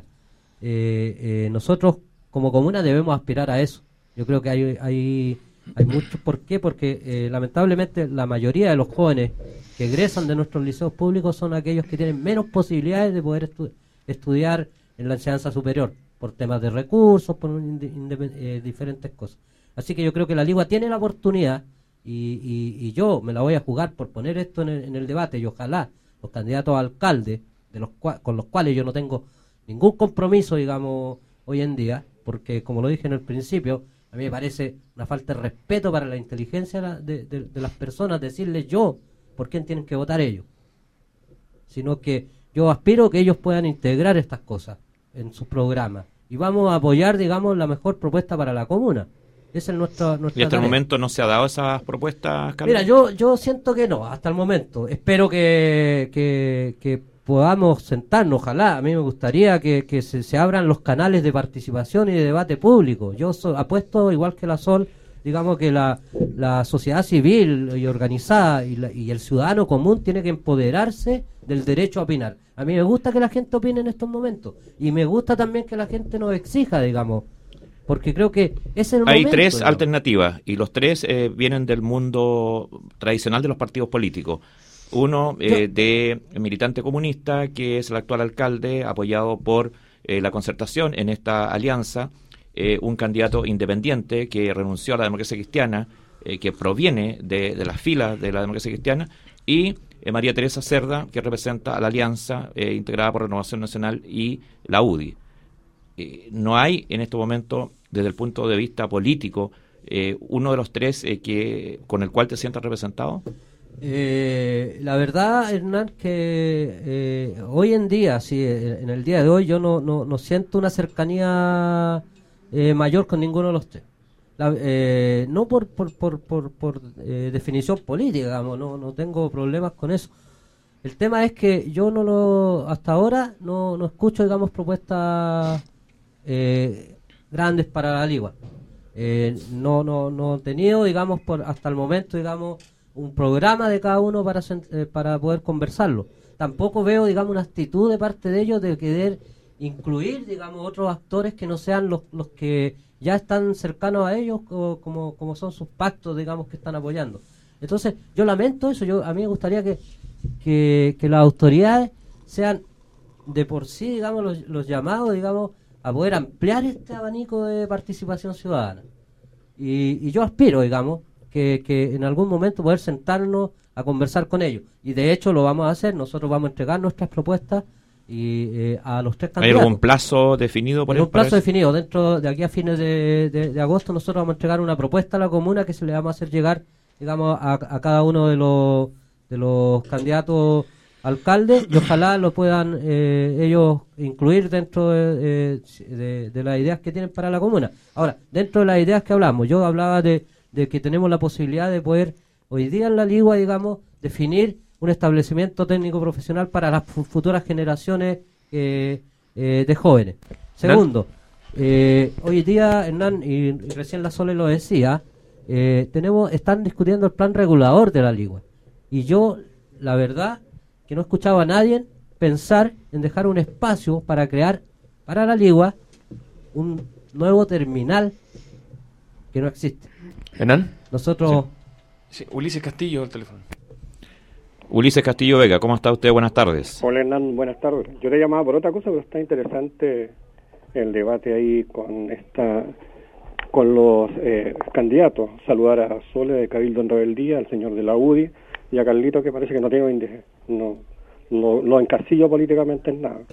Nosotros como comuna debemos aspirar a eso. Yo creo que hay mucho. ¿Por qué? Porque lamentablemente la mayoría de los jóvenes que egresan de nuestros liceos públicos son aquellos que tienen menos posibilidades de poder estudiar en la enseñanza superior, por temas de recursos, por diferentes cosas. Así que yo creo que la Ligua tiene la oportunidad, y yo me la voy a jugar por poner esto en el debate, y ojalá los candidatos a alcalde, con los cuales yo no tengo ningún compromiso, digamos, hoy en día, porque como lo dije en el principio, a mí me parece una falta de respeto para la inteligencia de las personas decirles yo por quién tienen que votar ellos, sino que yo aspiro que ellos puedan integrar estas cosas en sus programas, y vamos a apoyar, digamos, la mejor propuesta para la comuna. Esa es nuestra ¿Y hasta el momento no se ha dado esas propuestas, Carlos? Mira, yo siento que no, hasta el momento. Espero que podamos sentarnos, ojalá. A mí me gustaría que se abran los canales de participación y de debate público. Yo apuesto, igual que la Sol, digamos que la sociedad civil y organizada y el ciudadano común tiene que empoderarse del derecho a opinar. A mí me gusta que la gente opine en estos momentos, y me gusta también que la gente nos exija, digamos, porque creo que es el momento. Hay 3 alternativas, y los 3 vienen del mundo tradicional de los partidos políticos. Uno de militante comunista, que es el actual alcalde, apoyado por la Concertación en esta alianza, un candidato independiente que renunció a la democracia cristiana, que proviene de las filas de la democracia cristiana, y María Teresa Cerda, que representa a la alianza integrada por Renovación Nacional y la UDI. No hay en este momento, desde el punto de vista político, uno de los 3 con el cual te sientas representado. La verdad, Hernán, que hoy en día, sí, en el día de hoy, yo no siento una cercanía mayor con ninguno de los 3. No por definición política, digamos, no tengo problemas con eso. El tema es que yo hasta ahora no escucho, digamos, propuestas grandes para la Ligua. No he tenido, digamos, hasta el momento, digamos, un programa de cada uno para poder conversarlo. Tampoco veo, digamos, una actitud de parte de ellos de querer incluir, digamos, otros actores que no sean los que ya están cercanos a ellos, como son sus pactos, digamos, que están apoyando. Entonces, yo lamento eso. A mí me gustaría que las autoridades sean de por sí, digamos, los llamados, digamos, a poder ampliar este abanico de participación ciudadana. Y yo aspiro, digamos, que en algún momento poder sentarnos a conversar con ellos. Y de hecho lo vamos a hacer, nosotros vamos a entregar nuestras propuestas y a los 3 candidatos. ¿Hay algún plazo definido por un plazo definido? Dentro de aquí a fines de agosto nosotros vamos a entregar una propuesta a la comuna que se le vamos a hacer llegar, digamos, a cada uno de los candidatos alcaldes, y ojalá lo puedan ellos incluir dentro de las ideas que tienen para la comuna. Ahora, dentro de las ideas que hablamos, yo hablaba de que tenemos la posibilidad de poder hoy día en la Ligua, digamos, definir un establecimiento técnico profesional para las futuras generaciones de jóvenes. Segundo, hoy día, Hernán, y recién la Sole lo decía, están discutiendo el plan regulador de la Ligua, y yo, la verdad, que no he escuchado a nadie pensar en dejar un espacio para crear para la Ligua un nuevo terminal que no existe. ¿Hernán? Nosotros... Sí. Ulises Castillo, el teléfono. Ulises Castillo Vega, ¿cómo está usted? Buenas tardes. Hola, Hernán, buenas tardes. Yo le llamaba por otra cosa, pero está interesante el debate ahí con los candidatos. Saludar a Sole de Cabildo en Rebeldía, al señor de la UDI, y a Carlito, que parece que no tiene índice, no lo encasillo políticamente en nada.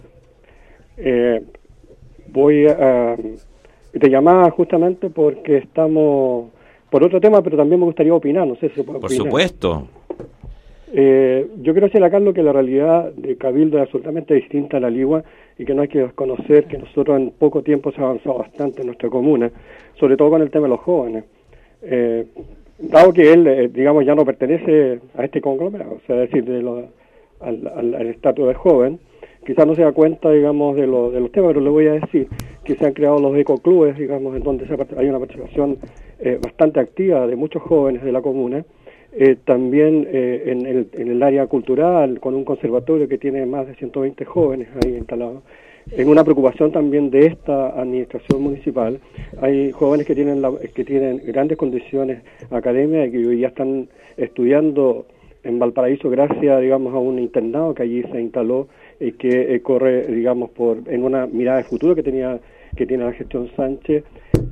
Te llamaba justamente porque estamos por otro tema, pero también me gustaría opinar, no sé si se puede opinar. Por supuesto. Yo quiero decirle a Carlos que la realidad de Cabildo es absolutamente distinta a la Ligua, y que no hay que desconocer que nosotros en poco tiempo se ha avanzado bastante en nuestra comuna, sobre todo con el tema de los jóvenes. Dado que él, digamos, ya no pertenece a este conglomerado, o sea, es decir, al estatus de joven, quizás no se da cuenta, digamos, de los temas, pero le voy a decir que se han creado los ecoclubes, digamos, en donde hay una participación bastante activa de muchos jóvenes de la comuna, también en el área cultural, con un conservatorio que tiene más de 120 jóvenes ahí instalados. En una preocupación también de esta administración municipal, hay jóvenes que tienen grandes condiciones académicas y que hoy ya están estudiando en Valparaíso gracias, digamos, a un internado que allí se instaló y que corre, digamos, en una mirada de futuro que tiene la gestión Sánchez.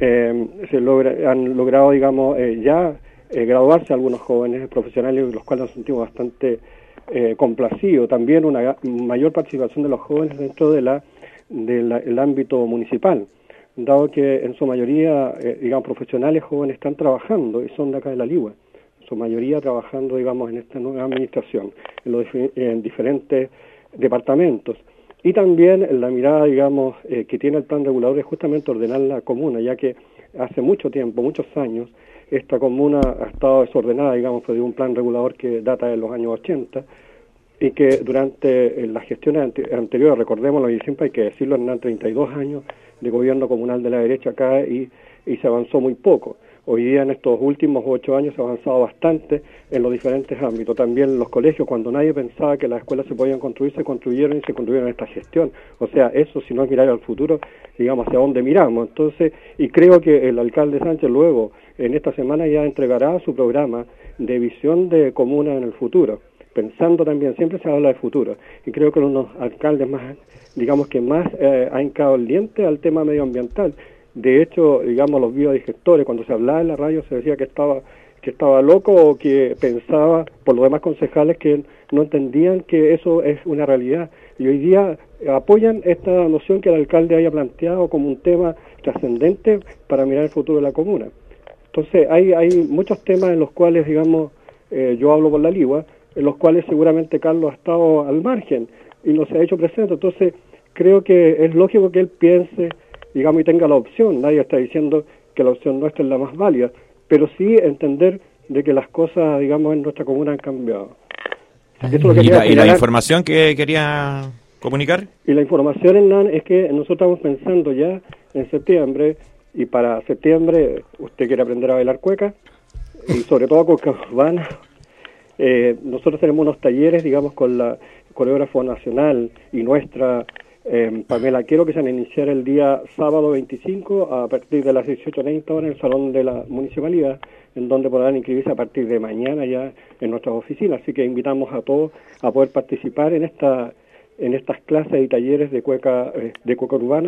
Han logrado, digamos, graduarse algunos jóvenes profesionales, los cuales nos sentimos bastante complacidos. También una mayor participación de los jóvenes dentro del ámbito municipal, dado que en su mayoría, digamos, profesionales jóvenes están trabajando y son de acá de la Ligua, en su mayoría trabajando, digamos, en esta nueva administración, en diferentes departamentos. Y también la mirada, digamos, que tiene el plan regulador es justamente ordenar la comuna, ya que hace mucho tiempo, muchos años, esta comuna ha estado desordenada, digamos, por un plan regulador que data de los años 80, y que durante las gestiones anteriores, recordémoslo, y siempre hay que decirlo, en 32 años de gobierno comunal de la derecha acá, y se avanzó muy poco. Hoy día, en estos últimos 8 años, se ha avanzado bastante en los diferentes ámbitos. También los colegios, cuando nadie pensaba que las escuelas se podían construir, se construyeron y se construyeron en esta gestión. O sea, eso, si no es mirar al futuro, digamos, hacia dónde miramos. Entonces, y creo que el alcalde Sánchez luego, en esta semana, ya entregará su programa de visión de comuna en el futuro, pensando también, siempre se habla de futuro, y creo que uno de los alcaldes más, digamos, que más ha hincado el diente al tema medioambiental. De hecho, digamos, los biodigestores, cuando se hablaba en la radio se decía que estaba loco, o que pensaba, por los demás concejales, que no entendían que eso es una realidad, y hoy día apoyan esta noción que el alcalde haya planteado como un tema trascendente para mirar el futuro de la comuna. Entonces hay muchos temas en los cuales, digamos, yo hablo por la Ligua, en los cuales seguramente Carlos ha estado al margen y no se ha hecho presente. Entonces creo que es lógico que él piense, digamos, y tenga la opción. Nadie está diciendo que la opción nuestra es la más válida, pero sí entender de que las cosas, digamos, en nuestra comuna han cambiado. ¿Y la información que quería comunicar? Y la información, Hernán, es que nosotros estamos pensando ya en septiembre, y para septiembre usted quiere aprender a bailar cueca, y sobre todo cueca urbana. Nosotros tenemos unos talleres, digamos, con la coreógrafo nacional y nuestra Pamela Quero, que se van a iniciar el día sábado 25 a partir de las 18:30 horas en el salón de la municipalidad, en donde podrán inscribirse a partir de mañana ya en nuestras oficinas. Así que invitamos a todos a poder participar en estas clases y talleres de cueca urbana,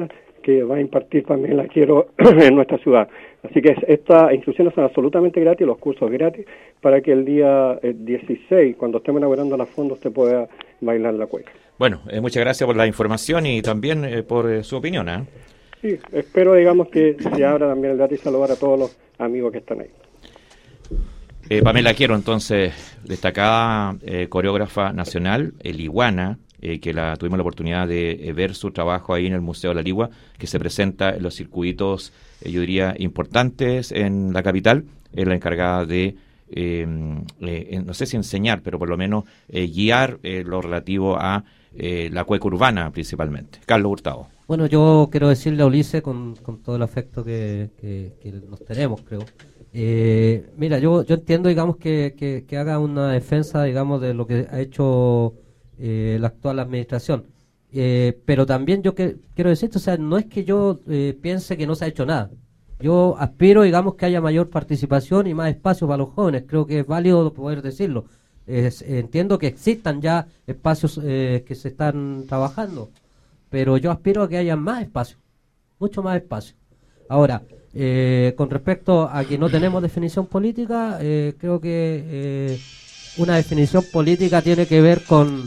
que va a impartir Pamela Quiero en nuestra ciudad. Así que estas instrucciones son absolutamente gratis, los cursos gratis, para que el día 16, cuando estemos inaugurando la fonda, usted pueda bailar la cueca. Bueno, muchas gracias por la información y también por su opinión. Sí, espero, digamos, que se abra también el debate y saludar a todos los amigos que están ahí. Pamela Quiero, entonces, destacada coreógrafa nacional, el Iguana, que tuvimos la oportunidad de ver su trabajo ahí en el Museo de la Ligua, que se presenta en los circuitos, yo diría, importantes en la capital. Es la encargada de, no sé si enseñar, pero por lo menos guiar lo relativo a la cueca urbana principalmente. Carlos Hurtado. Bueno, yo quiero decirle a Ulises, con todo el afecto que nos tenemos, creo. Mira, yo entiendo, digamos, que haga una defensa, digamos, de lo que ha hecho la actual administración, pero también yo quiero decirte, o sea, no es que yo piense que no se ha hecho nada. Yo aspiro, digamos, que haya mayor participación y más espacio para los jóvenes. Creo que es válido poder decirlo. Entiendo que existan ya espacios que se están trabajando, pero yo aspiro a que haya más espacio, mucho más espacio. Ahora, con respecto a que no tenemos definición política, creo que una definición política tiene que ver con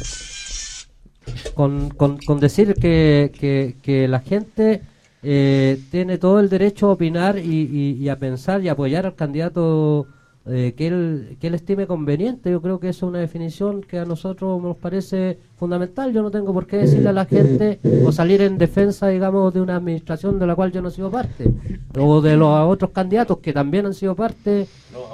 decir que la gente tiene todo el derecho a opinar y a pensar y apoyar al candidato que él estime conveniente. Yo creo que esa es una definición que a nosotros nos parece fundamental. Yo no tengo por qué decirle a la gente o salir en defensa, digamos, de una administración de la cual yo no he sido parte, o de los otros candidatos que también han sido parte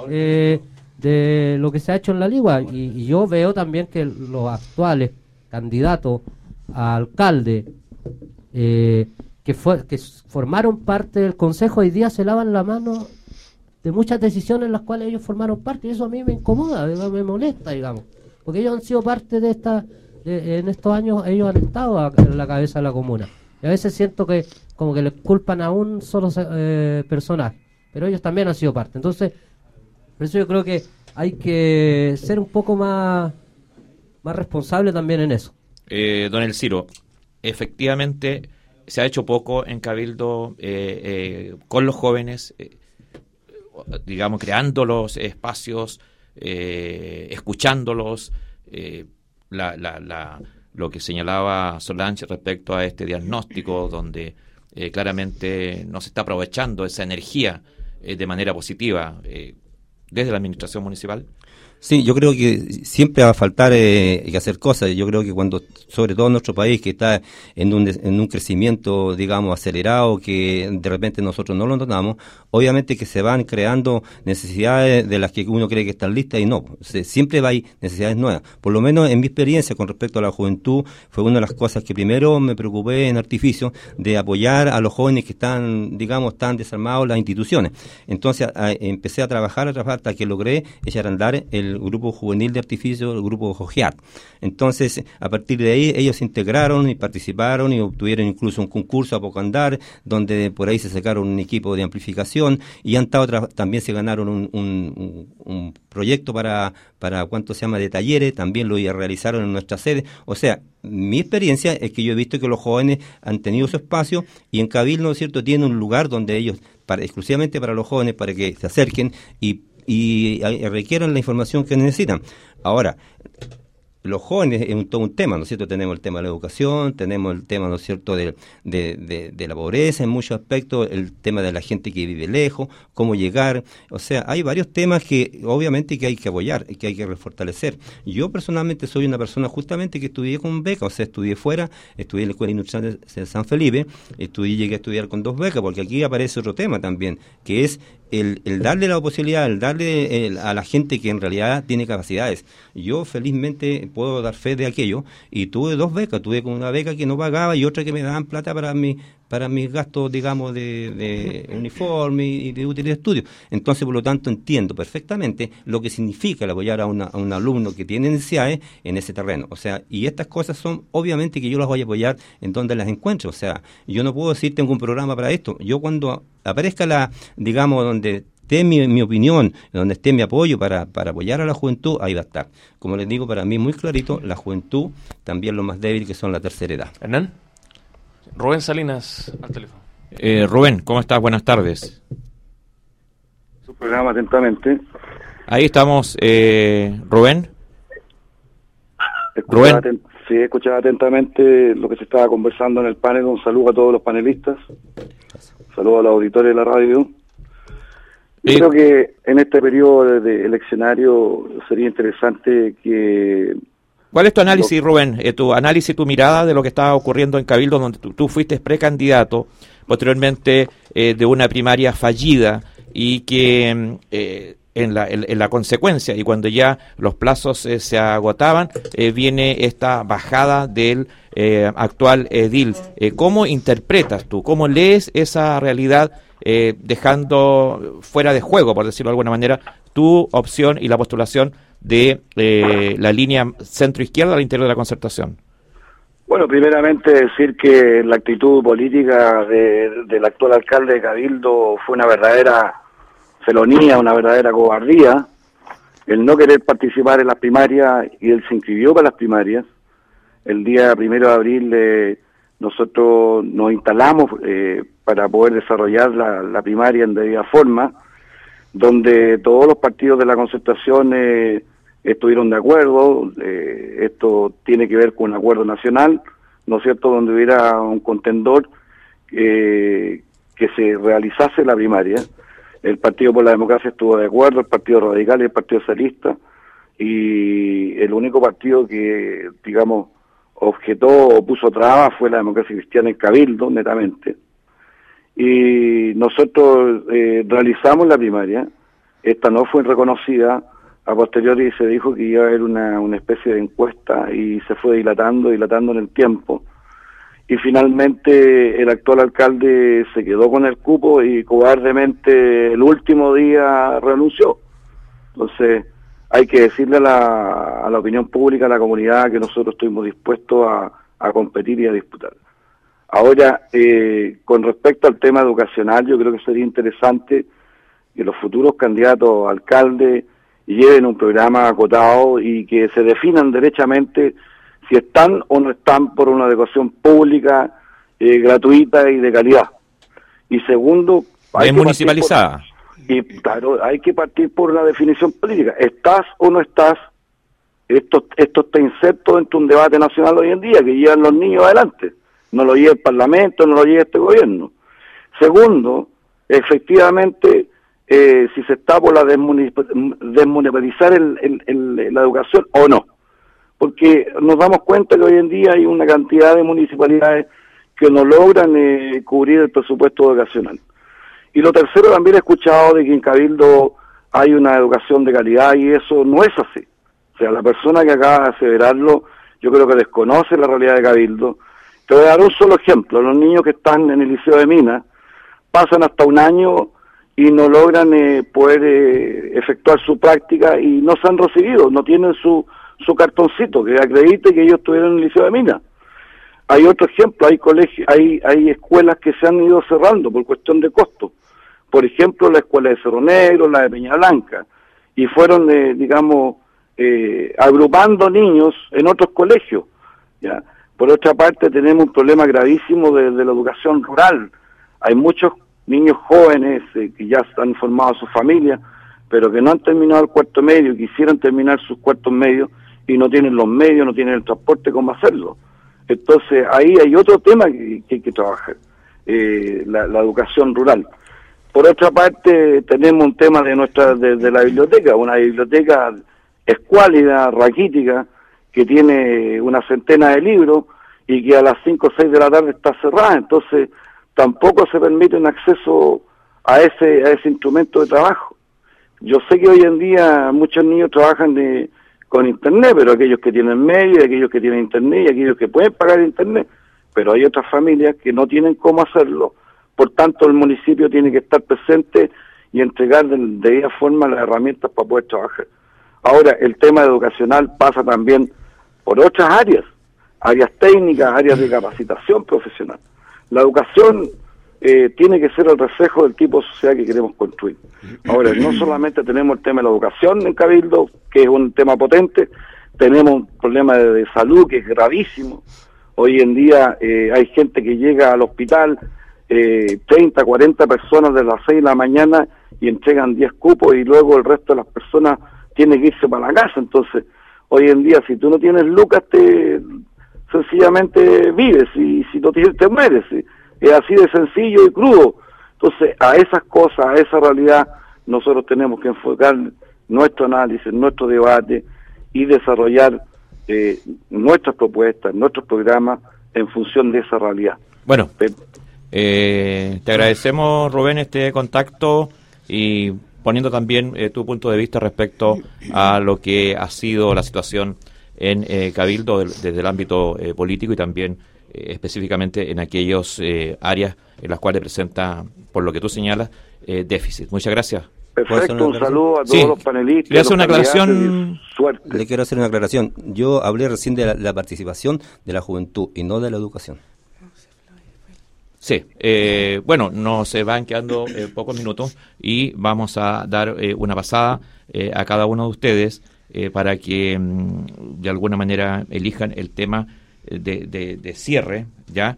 de lo que se ha hecho en la Ligua. Y yo veo también que los actuales candidatos a alcalde que formaron parte del consejo hoy día se lavan la mano de muchas decisiones en las cuales ellos formaron parte, y eso a mí me incomoda, me molesta, digamos, porque ellos han sido parte de en estos años ellos han estado en la cabeza de la comuna, y a veces siento que como que les culpan a un solo personaje, pero ellos también han sido parte. Entonces, por eso yo creo que hay que ser un poco más responsable también en eso. Don Elciro, efectivamente se ha hecho poco en Cabildo con los jóvenes, digamos, creando los espacios, escuchándolos, lo que señalaba Solange respecto a este diagnóstico donde claramente no se está aprovechando esa energía de manera positiva desde la administración municipal. Sí, yo creo que siempre va a faltar que hacer cosas. Yo creo que cuando, sobre todo en nuestro país, que está en un crecimiento, digamos, acelerado, que de repente nosotros no lo notamos, obviamente que se van creando necesidades de las que uno cree que están listas y no. Siempre hay necesidades nuevas. Por lo menos en mi experiencia con respecto a la juventud, fue una de las cosas que primero me preocupé en Artificio, de apoyar a los jóvenes que están, digamos, tan desarmados las instituciones. Entonces empecé a trabajar hasta que logré echar a andar el grupo juvenil de Artificio, el grupo Jogiat. Entonces, a partir de ahí, ellos se integraron y participaron y obtuvieron incluso un concurso a poco andar, donde por ahí se sacaron un equipo de amplificación y también se ganaron un proyecto para ¿cuánto se llama?, de talleres, también lo realizaron en nuestra sede. O sea, mi experiencia es que yo he visto que los jóvenes han tenido su espacio y en Cabildo, ¿no es cierto?, tienen un lugar donde ellos, exclusivamente para los jóvenes, para que se acerquen y requieran la información que necesitan. Ahora, los jóvenes es todo un tema, ¿no es cierto? Tenemos el tema de la educación, tenemos el tema, ¿no es cierto?, de la pobreza en muchos aspectos, el tema de la gente que vive lejos, cómo llegar. O sea, hay varios temas que obviamente que hay que apoyar y que hay que refortalecer. Yo personalmente soy una persona justamente que estudié con beca, o sea, estudié fuera, estudié en la Escuela Industrial de San Felipe, llegué a estudiar con 2 becas, porque aquí aparece otro tema también, que es el darle la posibilidad, el darle a la gente que en realidad tiene capacidades. Yo felizmente puedo dar fe de aquello y tuve 2 becas, tuve una beca que no pagaba y otra que me daban plata para mis gastos, digamos, de uniforme y de útiles de estudio. Entonces, por lo tanto, entiendo perfectamente lo que significa el apoyar a un alumno que tiene necesidades en ese terreno. O sea, y estas cosas son, obviamente, que yo las voy a apoyar en donde las encuentro. O sea, yo no puedo decir tengo un programa para esto. Yo cuando aparezca digamos, donde esté mi opinión, donde esté mi apoyo para apoyar a la juventud, ahí va a estar. Como les digo, para mí muy clarito, la juventud, también lo más débil que son la tercera edad. ¿Hernán? Rubén Salinas al teléfono. Rubén, ¿cómo estás? Buenas tardes. Su programa atentamente. Ahí estamos, Rubén. Rubén. Sí, escuchaba atentamente lo que se estaba conversando en el panel. Un saludo a todos los panelistas. Un saludo a los auditores de la radio. Yo creo que en este periodo de eleccionario sería interesante que... ¿Cuál es tu análisis, Rubén? Tu análisis, tu mirada de lo que estaba ocurriendo en Cabildo, donde tú fuiste precandidato, posteriormente de una primaria fallida, y que en la consecuencia, y cuando ya los plazos se agotaban, viene esta bajada del actual edil. ¿Cómo interpretas tú? ¿Cómo lees esa realidad, dejando fuera de juego, por decirlo de alguna manera, tu opción y la postulación de la línea centro-izquierda al interior de la concertación? Bueno, primeramente decir que la actitud política del actual alcalde de Cabildo fue una verdadera felonía, una verdadera cobardía, el no querer participar en las primarias, y él se inscribió para las primarias. El día 1 de abril nosotros nos instalamos para poder desarrollar la primaria en debida forma, donde todos los partidos de la concertación estuvieron de acuerdo. Esto tiene que ver con un acuerdo nacional, ¿no es cierto?, donde hubiera un contendor que se realizase la primaria. El Partido por la Democracia estuvo de acuerdo, el Partido Radical y el Partido Socialista, y el único partido que, digamos, objetó o puso trabas fue la Democracia Cristiana en Cabildo, netamente. Y nosotros realizamos la primaria. Esta no fue reconocida. A posteriori se dijo que iba a haber una especie de encuesta, y se fue dilatando en el tiempo. Y finalmente el actual alcalde se quedó con el cupo y cobardemente el último día renunció. Entonces hay que decirle a la opinión pública, a la comunidad, que nosotros estuvimos dispuestos a competir y a disputar. Ahora, con respecto al tema educacional, yo creo que sería interesante que los futuros candidatos a alcalde lleven un programa acotado y que se definan derechamente si están o no están por una educación pública, gratuita y de calidad. Y segundo, hay que municipalizada. Y claro, hay que partir por una definición política. ¿Estás o no estás? Esto está inserto dentro de un debate nacional hoy en día, que llevan los niños adelante. No lo lleva el Parlamento, no lo lleva este gobierno. Segundo, efectivamente, si se está por la desmunicipalizar la educación o no. Porque nos damos cuenta que hoy en día hay una cantidad de municipalidades que no logran cubrir el presupuesto educacional. Y lo tercero, también he escuchado de que en Cabildo hay una educación de calidad, y eso no es así. O sea, la persona que acaba de aseverarlo, yo creo que desconoce la realidad de Cabildo. Te voy a dar un solo ejemplo. Los niños que están en el Liceo de Minas pasan hasta un año y no logran poder efectuar su práctica, y no se han recibido, no tienen su cartoncito que acredite que ellos estuvieron en el Liceo de Minas. Hay otro ejemplo, hay colegios, hay escuelas que se han ido cerrando por cuestión de costo. Por ejemplo, la escuela de Cerro Negro, la de Peña Blanca, y fueron, agrupando niños en otros colegios, ¿ya? Por otra parte, tenemos un problema gravísimo de la educación rural. Hay muchos niños jóvenes que ya han formado su familia, pero que no han terminado el cuarto medio, quisieran terminar sus cuartos medios y no tienen los medios, no tienen el transporte, ¿cómo hacerlo? Entonces ahí hay otro tema que hay que trabajar, la educación rural. Por otra parte, tenemos un tema de la biblioteca, una biblioteca escuálida, raquítica, que tiene una centena de libros y que a las 5 o 6 de la tarde está cerrada. Entonces tampoco se permite un acceso a ese instrumento de trabajo. Yo sé que hoy en día muchos niños trabajan con internet, pero aquellos que tienen medios, aquellos que tienen internet y aquellos que pueden pagar internet, pero hay otras familias que no tienen cómo hacerlo. Por tanto, el municipio tiene que estar presente y entregar de debida forma las herramientas para poder trabajar. Ahora, el tema educacional pasa también por otras áreas técnicas, áreas de capacitación profesional. La educación tiene que ser el reflejo del tipo de sociedad que queremos construir. Ahora, no solamente tenemos el tema de la educación en Cabildo, que es un tema potente, tenemos un problema de salud que es gravísimo. Hoy en día hay gente que llega al hospital, 30, 40 personas de las 6 de la mañana y entregan 10 cupos y luego el resto de las personas tiene que irse para la casa. Entonces, hoy en día si tú no tienes lucas, sencillamente vives, y si no tienes te mueres. Es así de sencillo y crudo. Entonces, a esas cosas, a esa realidad, nosotros tenemos que enfocar nuestro análisis, nuestro debate y desarrollar nuestras propuestas, nuestros programas en función de esa realidad. Bueno, te agradecemos, Rubén, este contacto y poniendo también tu punto de vista respecto a lo que ha sido la situación en Cabildo desde el ámbito político y también específicamente en aquellas áreas en las cuales presenta, por lo que tú señalas, déficit. Muchas gracias. Perfecto, un saludo a todos los panelistas. Le hace una aclaración. Suerte. Le quiero hacer una aclaración. Yo hablé recién de la participación de la juventud y no de la educación. Sí, bueno, nos van quedando pocos minutos y vamos a dar una pasada a cada uno de ustedes para que de alguna manera elijan el tema de cierre, ¿ya?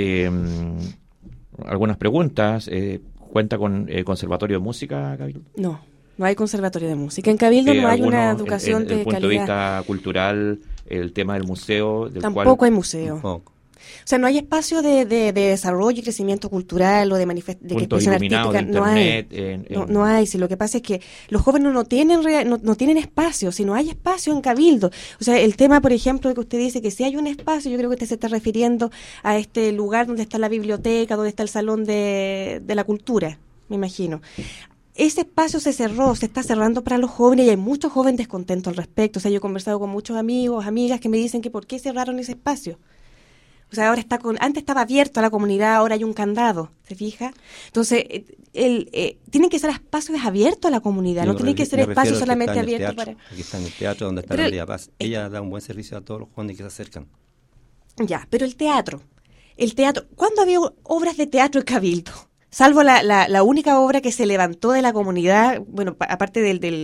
Algunas preguntas. ¿Cuenta con conservatorio de música, Cabildo? No hay conservatorio de música. En Cabildo no hay una educación de calidad. Desde el punto de vista cultural, el tema del museo... Tampoco hay museo. Tampoco. O sea, no hay espacio de desarrollo y crecimiento cultural o de expresión artística. No hay. No hay. Si lo que pasa es que los jóvenes no tienen espacio. Si no hay espacio en Cabildo. O sea, el tema, por ejemplo, que usted dice que si hay un espacio, yo creo que usted se está refiriendo a este lugar donde está la biblioteca, donde está el salón de la cultura, me imagino. Ese espacio se está cerrando para los jóvenes y hay muchos jóvenes descontentos al respecto. O sea, yo he conversado con muchos amigos, amigas que me dicen que por qué cerraron ese espacio. O sea, ahora antes estaba abierto a la comunidad, ahora hay un candado, ¿se fija? Entonces, tienen que ser espacios abiertos a la comunidad, no tienen que ser espacios solamente abiertos para... Aquí está en el teatro donde está María Paz. Ella da un buen servicio a todos los jóvenes que se acercan. Ya, pero el teatro, ¿cuándo había obras de teatro en Cabildo? Salvo la única obra que se levantó de la comunidad, bueno, aparte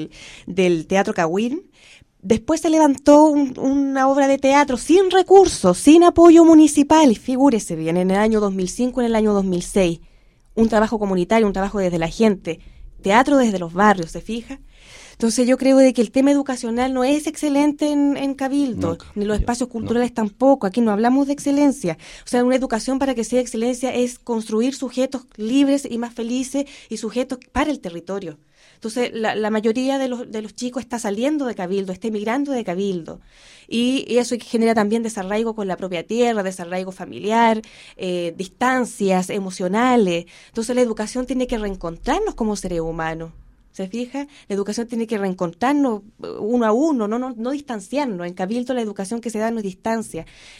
del Teatro Cahuín. Después se levantó una obra de teatro sin recursos, sin apoyo municipal, figúrese bien, en el año 2005, en el año 2006. Un trabajo comunitario, un trabajo desde la gente, teatro desde los barrios, ¿se fija? Entonces yo creo de que el tema educacional no es excelente en Cabildo, nunca, ni los espacios culturales tampoco, aquí no hablamos de excelencia. O sea, una educación para que sea excelencia es construir sujetos libres y más felices y sujetos para el territorio. Entonces, la mayoría de los chicos está saliendo de Cabildo, está emigrando de Cabildo. Y eso genera también desarraigo con la propia tierra, desarraigo familiar, distancias emocionales. Entonces, la educación tiene que reencontrarnos como seres humanos. ¿Se fija? La educación tiene que reencontrarnos uno a uno, no distanciarnos. En Cabildo la educación que se da no es distancia.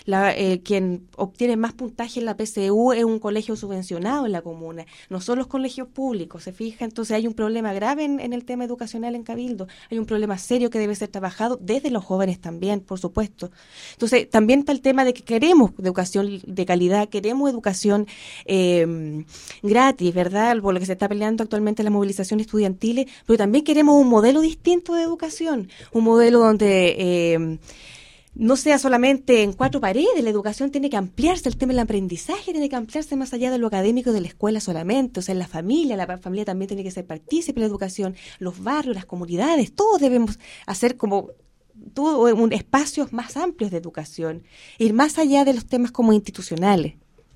Quien obtiene más puntaje en la PCU es un colegio subvencionado en la comuna, no son los colegios públicos, ¿se fija? Entonces hay un problema grave en el tema educacional en Cabildo. Hay un problema serio que debe ser trabajado desde los jóvenes también, por supuesto. Entonces también está el tema de que queremos educación de calidad, queremos educación gratis, ¿verdad? Por lo que se está peleando actualmente la movilización estudiantil, pero también queremos un modelo distinto de educación, un modelo donde no sea solamente en cuatro paredes. La educación tiene que ampliarse, el tema del aprendizaje tiene que ampliarse más allá de lo académico de la escuela solamente, o sea, en la familia también tiene que ser partícipe de la educación, los barrios, las comunidades, todos debemos hacer como espacios más amplios de educación, ir más allá de los temas como institucionales.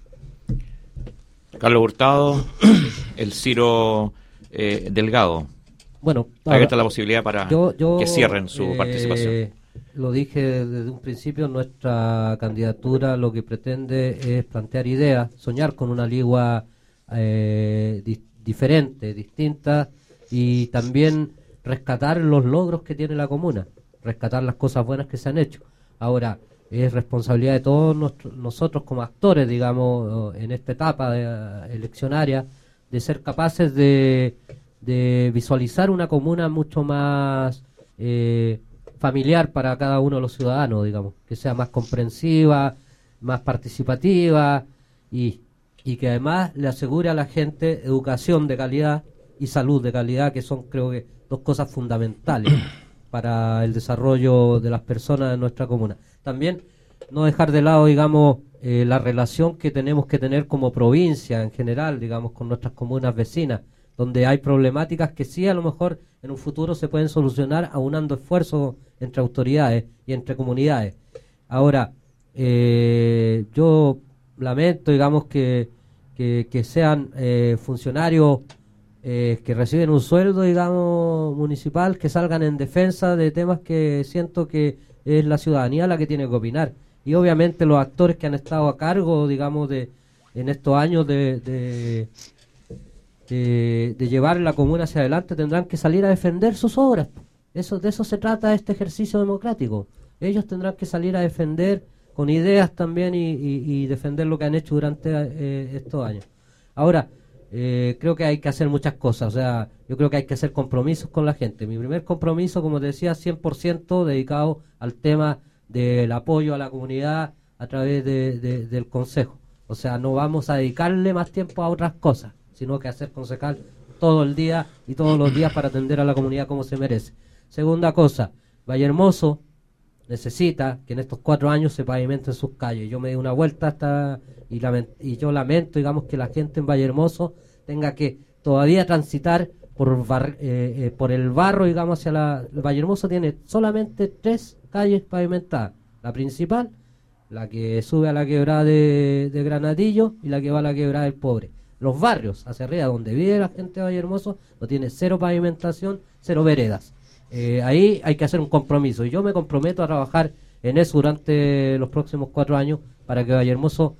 Carlos Hurtado, el Ciro Delgado. Bueno, ahí está la posibilidad para que cierren su participación. Lo dije desde un principio, nuestra candidatura lo que pretende es plantear ideas, soñar con una Ligua diferente, distinta, y también rescatar los logros que tiene la comuna, rescatar las cosas buenas que se han hecho. Ahora, es responsabilidad de todos nosotros como actores, digamos, en esta etapa eleccionaria, de ser capaces de visualizar una comuna mucho más familiar para cada uno de los ciudadanos, digamos, que sea más comprensiva, más participativa y que además le asegure a la gente educación de calidad y salud de calidad, que son, creo que, dos cosas fundamentales para el desarrollo de las personas de nuestra comuna. También no dejar de lado, digamos, la relación que tenemos que tener como provincia en general, digamos, con nuestras comunas vecinas, donde hay problemáticas que sí a lo mejor en un futuro se pueden solucionar aunando esfuerzos entre autoridades y entre comunidades. Ahora, yo lamento, digamos, que sean funcionarios que reciben un sueldo, digamos, municipal, que salgan en defensa de temas que siento que es la ciudadanía la que tiene que opinar. Y obviamente los actores que han estado a cargo, digamos, en estos años de llevar la comuna hacia adelante tendrán que salir a defender sus obras. De eso se trata este ejercicio democrático. Ellos tendrán que salir a defender con ideas también y defender lo que han hecho durante estos años. Ahora, creo que hay que hacer muchas cosas. O sea, yo creo que hay que hacer compromisos con la gente. Mi primer compromiso, como te decía, 100% dedicado al tema del apoyo a la comunidad a través del consejo. O sea, no vamos a dedicarle más tiempo a otras cosas, sino que a ser concejal todo el día y todos los días para atender a la comunidad como se merece. Segunda cosa, Vallehermoso necesita que en estos 4 años se pavimenten sus calles. Yo me di una vuelta y yo lamento, digamos, que la gente en Vallehermoso tenga que todavía transitar por el barro, digamos, Vallehermoso tiene solamente 3 calles pavimentadas. La principal, la que sube a la quebrada de Granadillo y la que va a la quebrada del Pobre. Los barrios hacia arriba, donde vive la gente de Vallehermoso, no tiene 0 pavimentación, 0 veredas. Ahí hay que hacer un compromiso y yo me comprometo a trabajar en eso durante los próximos 4 años para que Vallehermoso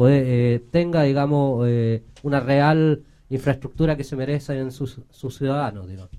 tenga, digamos, una real infraestructura que se merecen sus ciudadanos, digamos.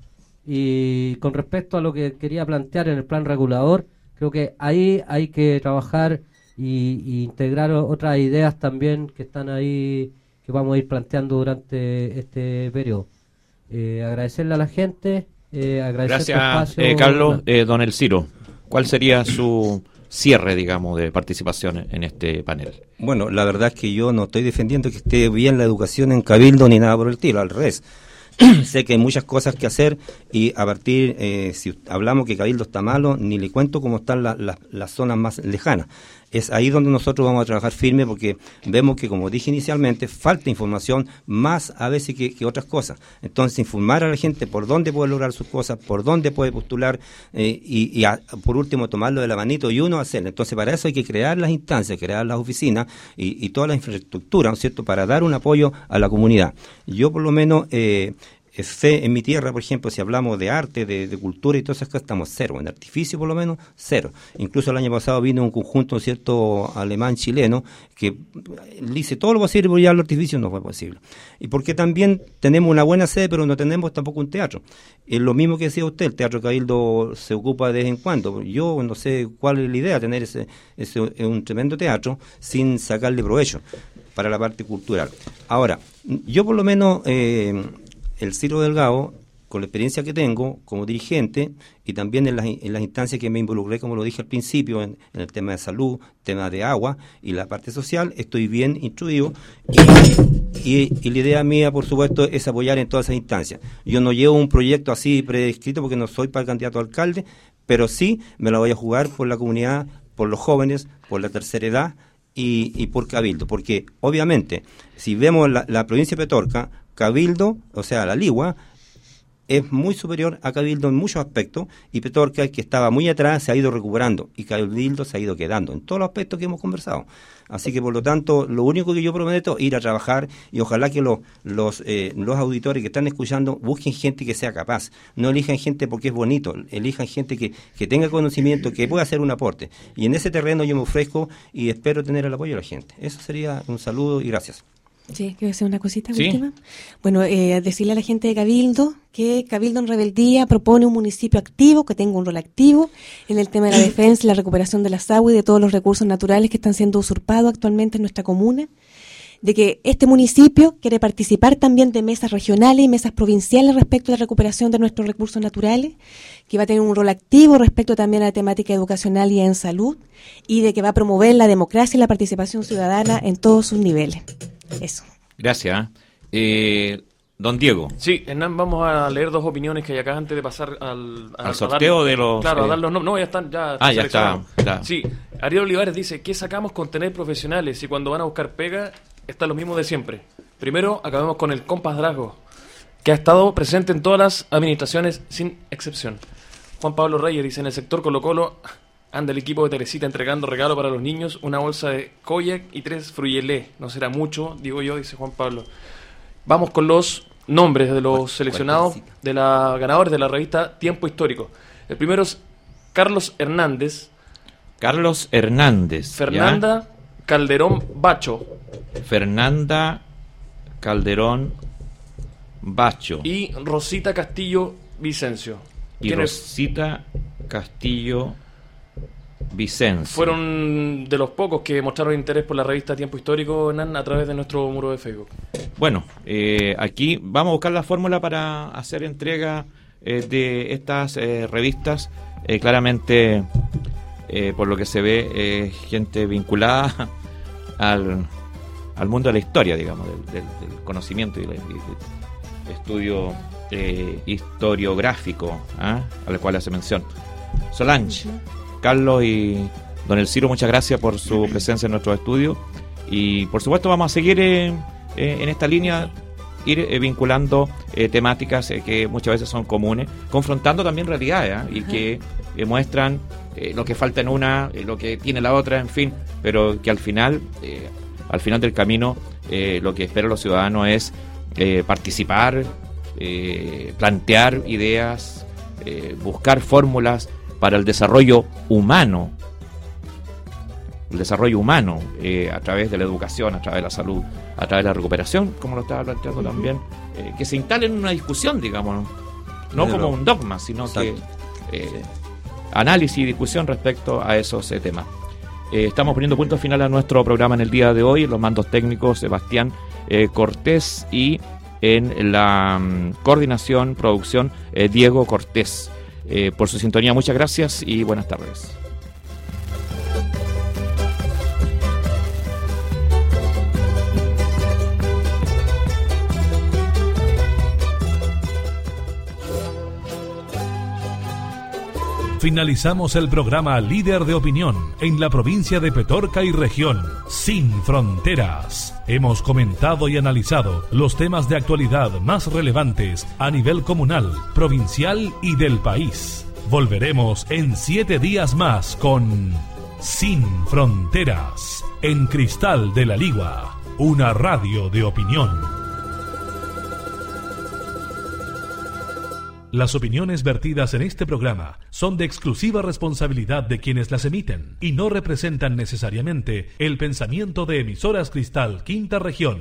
Y con respecto a lo que quería plantear en el plan regulador, creo que ahí hay que trabajar y integrar otras ideas también que están ahí, que vamos a ir planteando durante este periodo. Agradecerle a la gente. Gracias, Carlos. Don Elciro, ¿cuál sería su cierre, digamos, de participación en este panel? Bueno, la verdad es que yo no estoy defendiendo que esté bien la educación en Cabildo ni nada por el estilo, al revés. Sé que hay muchas cosas que hacer y a partir, si hablamos que Cabildo está malo, ni le cuento cómo están las zonas más lejanas. Es ahí donde nosotros vamos a trabajar firme porque vemos que, como dije inicialmente, falta información más a veces que otras cosas. Entonces, informar a la gente por dónde puede lograr sus cosas, por dónde puede postular por último, tomarlo de la manito y uno hacerlo. Entonces, para eso hay que crear las instancias, crear las oficinas y toda la infraestructura, ¿no es cierto?, para dar un apoyo a la comunidad. Yo, por lo menos, fe en mi tierra, por ejemplo, si hablamos de arte, de cultura y todas esas cosas, estamos 0, en artificio por lo menos 0. Incluso el año pasado vino un conjunto, cierto, alemán-chileno, que le hice todo lo posible por llevar los artificios, no fue posible. Y porque también tenemos una buena sede, pero no tenemos tampoco un teatro. Es lo mismo que decía usted, el Teatro Cabildo se ocupa de vez en cuando. Yo no sé cuál es la idea, tener un tremendo teatro sin sacarle provecho para la parte cultural. Ahora, yo por lo menos... el Ciro Delgado, con la experiencia que tengo como dirigente y también en las instancias que me involucré, como lo dije al principio, en el tema de salud, tema de agua y la parte social, estoy bien instruido y la idea mía, por supuesto, es apoyar en todas esas instancias. Yo no llevo un proyecto así predescrito porque no soy para el candidato a alcalde, pero sí me la voy a jugar por la comunidad, por los jóvenes, por la tercera edad y por Cabildo, porque obviamente, si vemos la provincia de Petorca, Cabildo, o sea, la Ligua, es muy superior a Cabildo en muchos aspectos y Petorca, que estaba muy atrás, se ha ido recuperando y Cabildo se ha ido quedando en todos los aspectos que hemos conversado. Así que, por lo tanto, lo único que yo prometo es ir a trabajar y ojalá que los auditores que están escuchando busquen gente que sea capaz. No elijan gente porque es bonito, elijan gente que tenga conocimiento, que pueda hacer un aporte. Y en ese terreno yo me ofrezco y espero tener el apoyo de la gente. Eso sería un saludo y gracias. Sí, quiero decir una cosita ¿Sí? última. Bueno, decirle a la gente de Cabildo que Cabildo en Rebeldía propone un municipio activo, que tenga un rol activo en el tema de la defensa y la recuperación de las aguas y de todos los recursos naturales que están siendo usurpados actualmente en nuestra comuna. De que este municipio quiere participar también de mesas regionales y mesas provinciales respecto a la recuperación de nuestros recursos naturales, que va a tener un rol activo respecto también a la temática educacional y en salud, y de que va a promover la democracia y la participación ciudadana en todos sus niveles. Eso. Gracias. Don Diego. Sí, Hernán, vamos a leer 2 opiniones que hay acá antes de pasar al sorteo de los... Claro, a dar los nombres. No, ya están. Ya está. Sí, Ariel Olivares dice, ¿qué sacamos con tener profesionales y cuando van a buscar pega está lo mismo de siempre? Primero, acabemos con el compadrazgo, que ha estado presente en todas las administraciones sin excepción. Juan Pablo Reyes dice, en el sector Colo-Colo anda el equipo de Teresita entregando regalo para los niños, una bolsa de Koyak y 3 fruyelé. No será mucho, digo yo, dice Juan Pablo. Vamos con los nombres de los seleccionados, de la ganadores de la revista Tiempo Histórico. El primero es Carlos Hernández. Carlos Hernández. Fernanda Calderón Bacho. Fernanda Calderón Bacho. Y Rosita Castillo Vicencio. Y Rosita Castillo Vicencio. Fueron de los pocos que mostraron interés por la revista Tiempo Histórico, Hernán, a través de nuestro muro de Facebook. Bueno, aquí vamos a buscar la fórmula para hacer entrega de estas revistas. Claramente, por lo que se ve, gente vinculada al mundo de la historia, digamos, del conocimiento y del estudio historiográfico, al cual hace mención Solange. Carlos y don Elciro, muchas gracias por su presencia en nuestro estudio y por supuesto vamos a seguir en esta línea, ir vinculando temáticas que muchas veces son comunes, confrontando también realidades y que muestran lo que falta en una, lo que tiene la otra, en fin, pero que al final del camino lo que esperan los ciudadanos es participar, plantear ideas, buscar fórmulas para el desarrollo humano, a través de la educación, a través de la salud, a través de la recuperación, como lo estaba planteando también, que se instale en una discusión, digamos, no como un dogma, sino que análisis y discusión respecto a esos temas. Estamos poniendo punto final a nuestro programa en el día de hoy, los mandos técnicos Sebastián Cortés y en la coordinación, producción, Diego Cortés. Por su sintonía, muchas gracias y buenas tardes. Finalizamos el programa Líder de Opinión en la provincia de Petorca y región, sin fronteras. Hemos comentado y analizado los temas de actualidad más relevantes a nivel comunal, provincial y del país. Volveremos en 7 días más con Sin Fronteras, en Cristal de la Ligua, una radio de opinión. Las opiniones vertidas en este programa son de exclusiva responsabilidad de quienes las emiten y no representan necesariamente el pensamiento de Emisoras Cristal Quinta Región.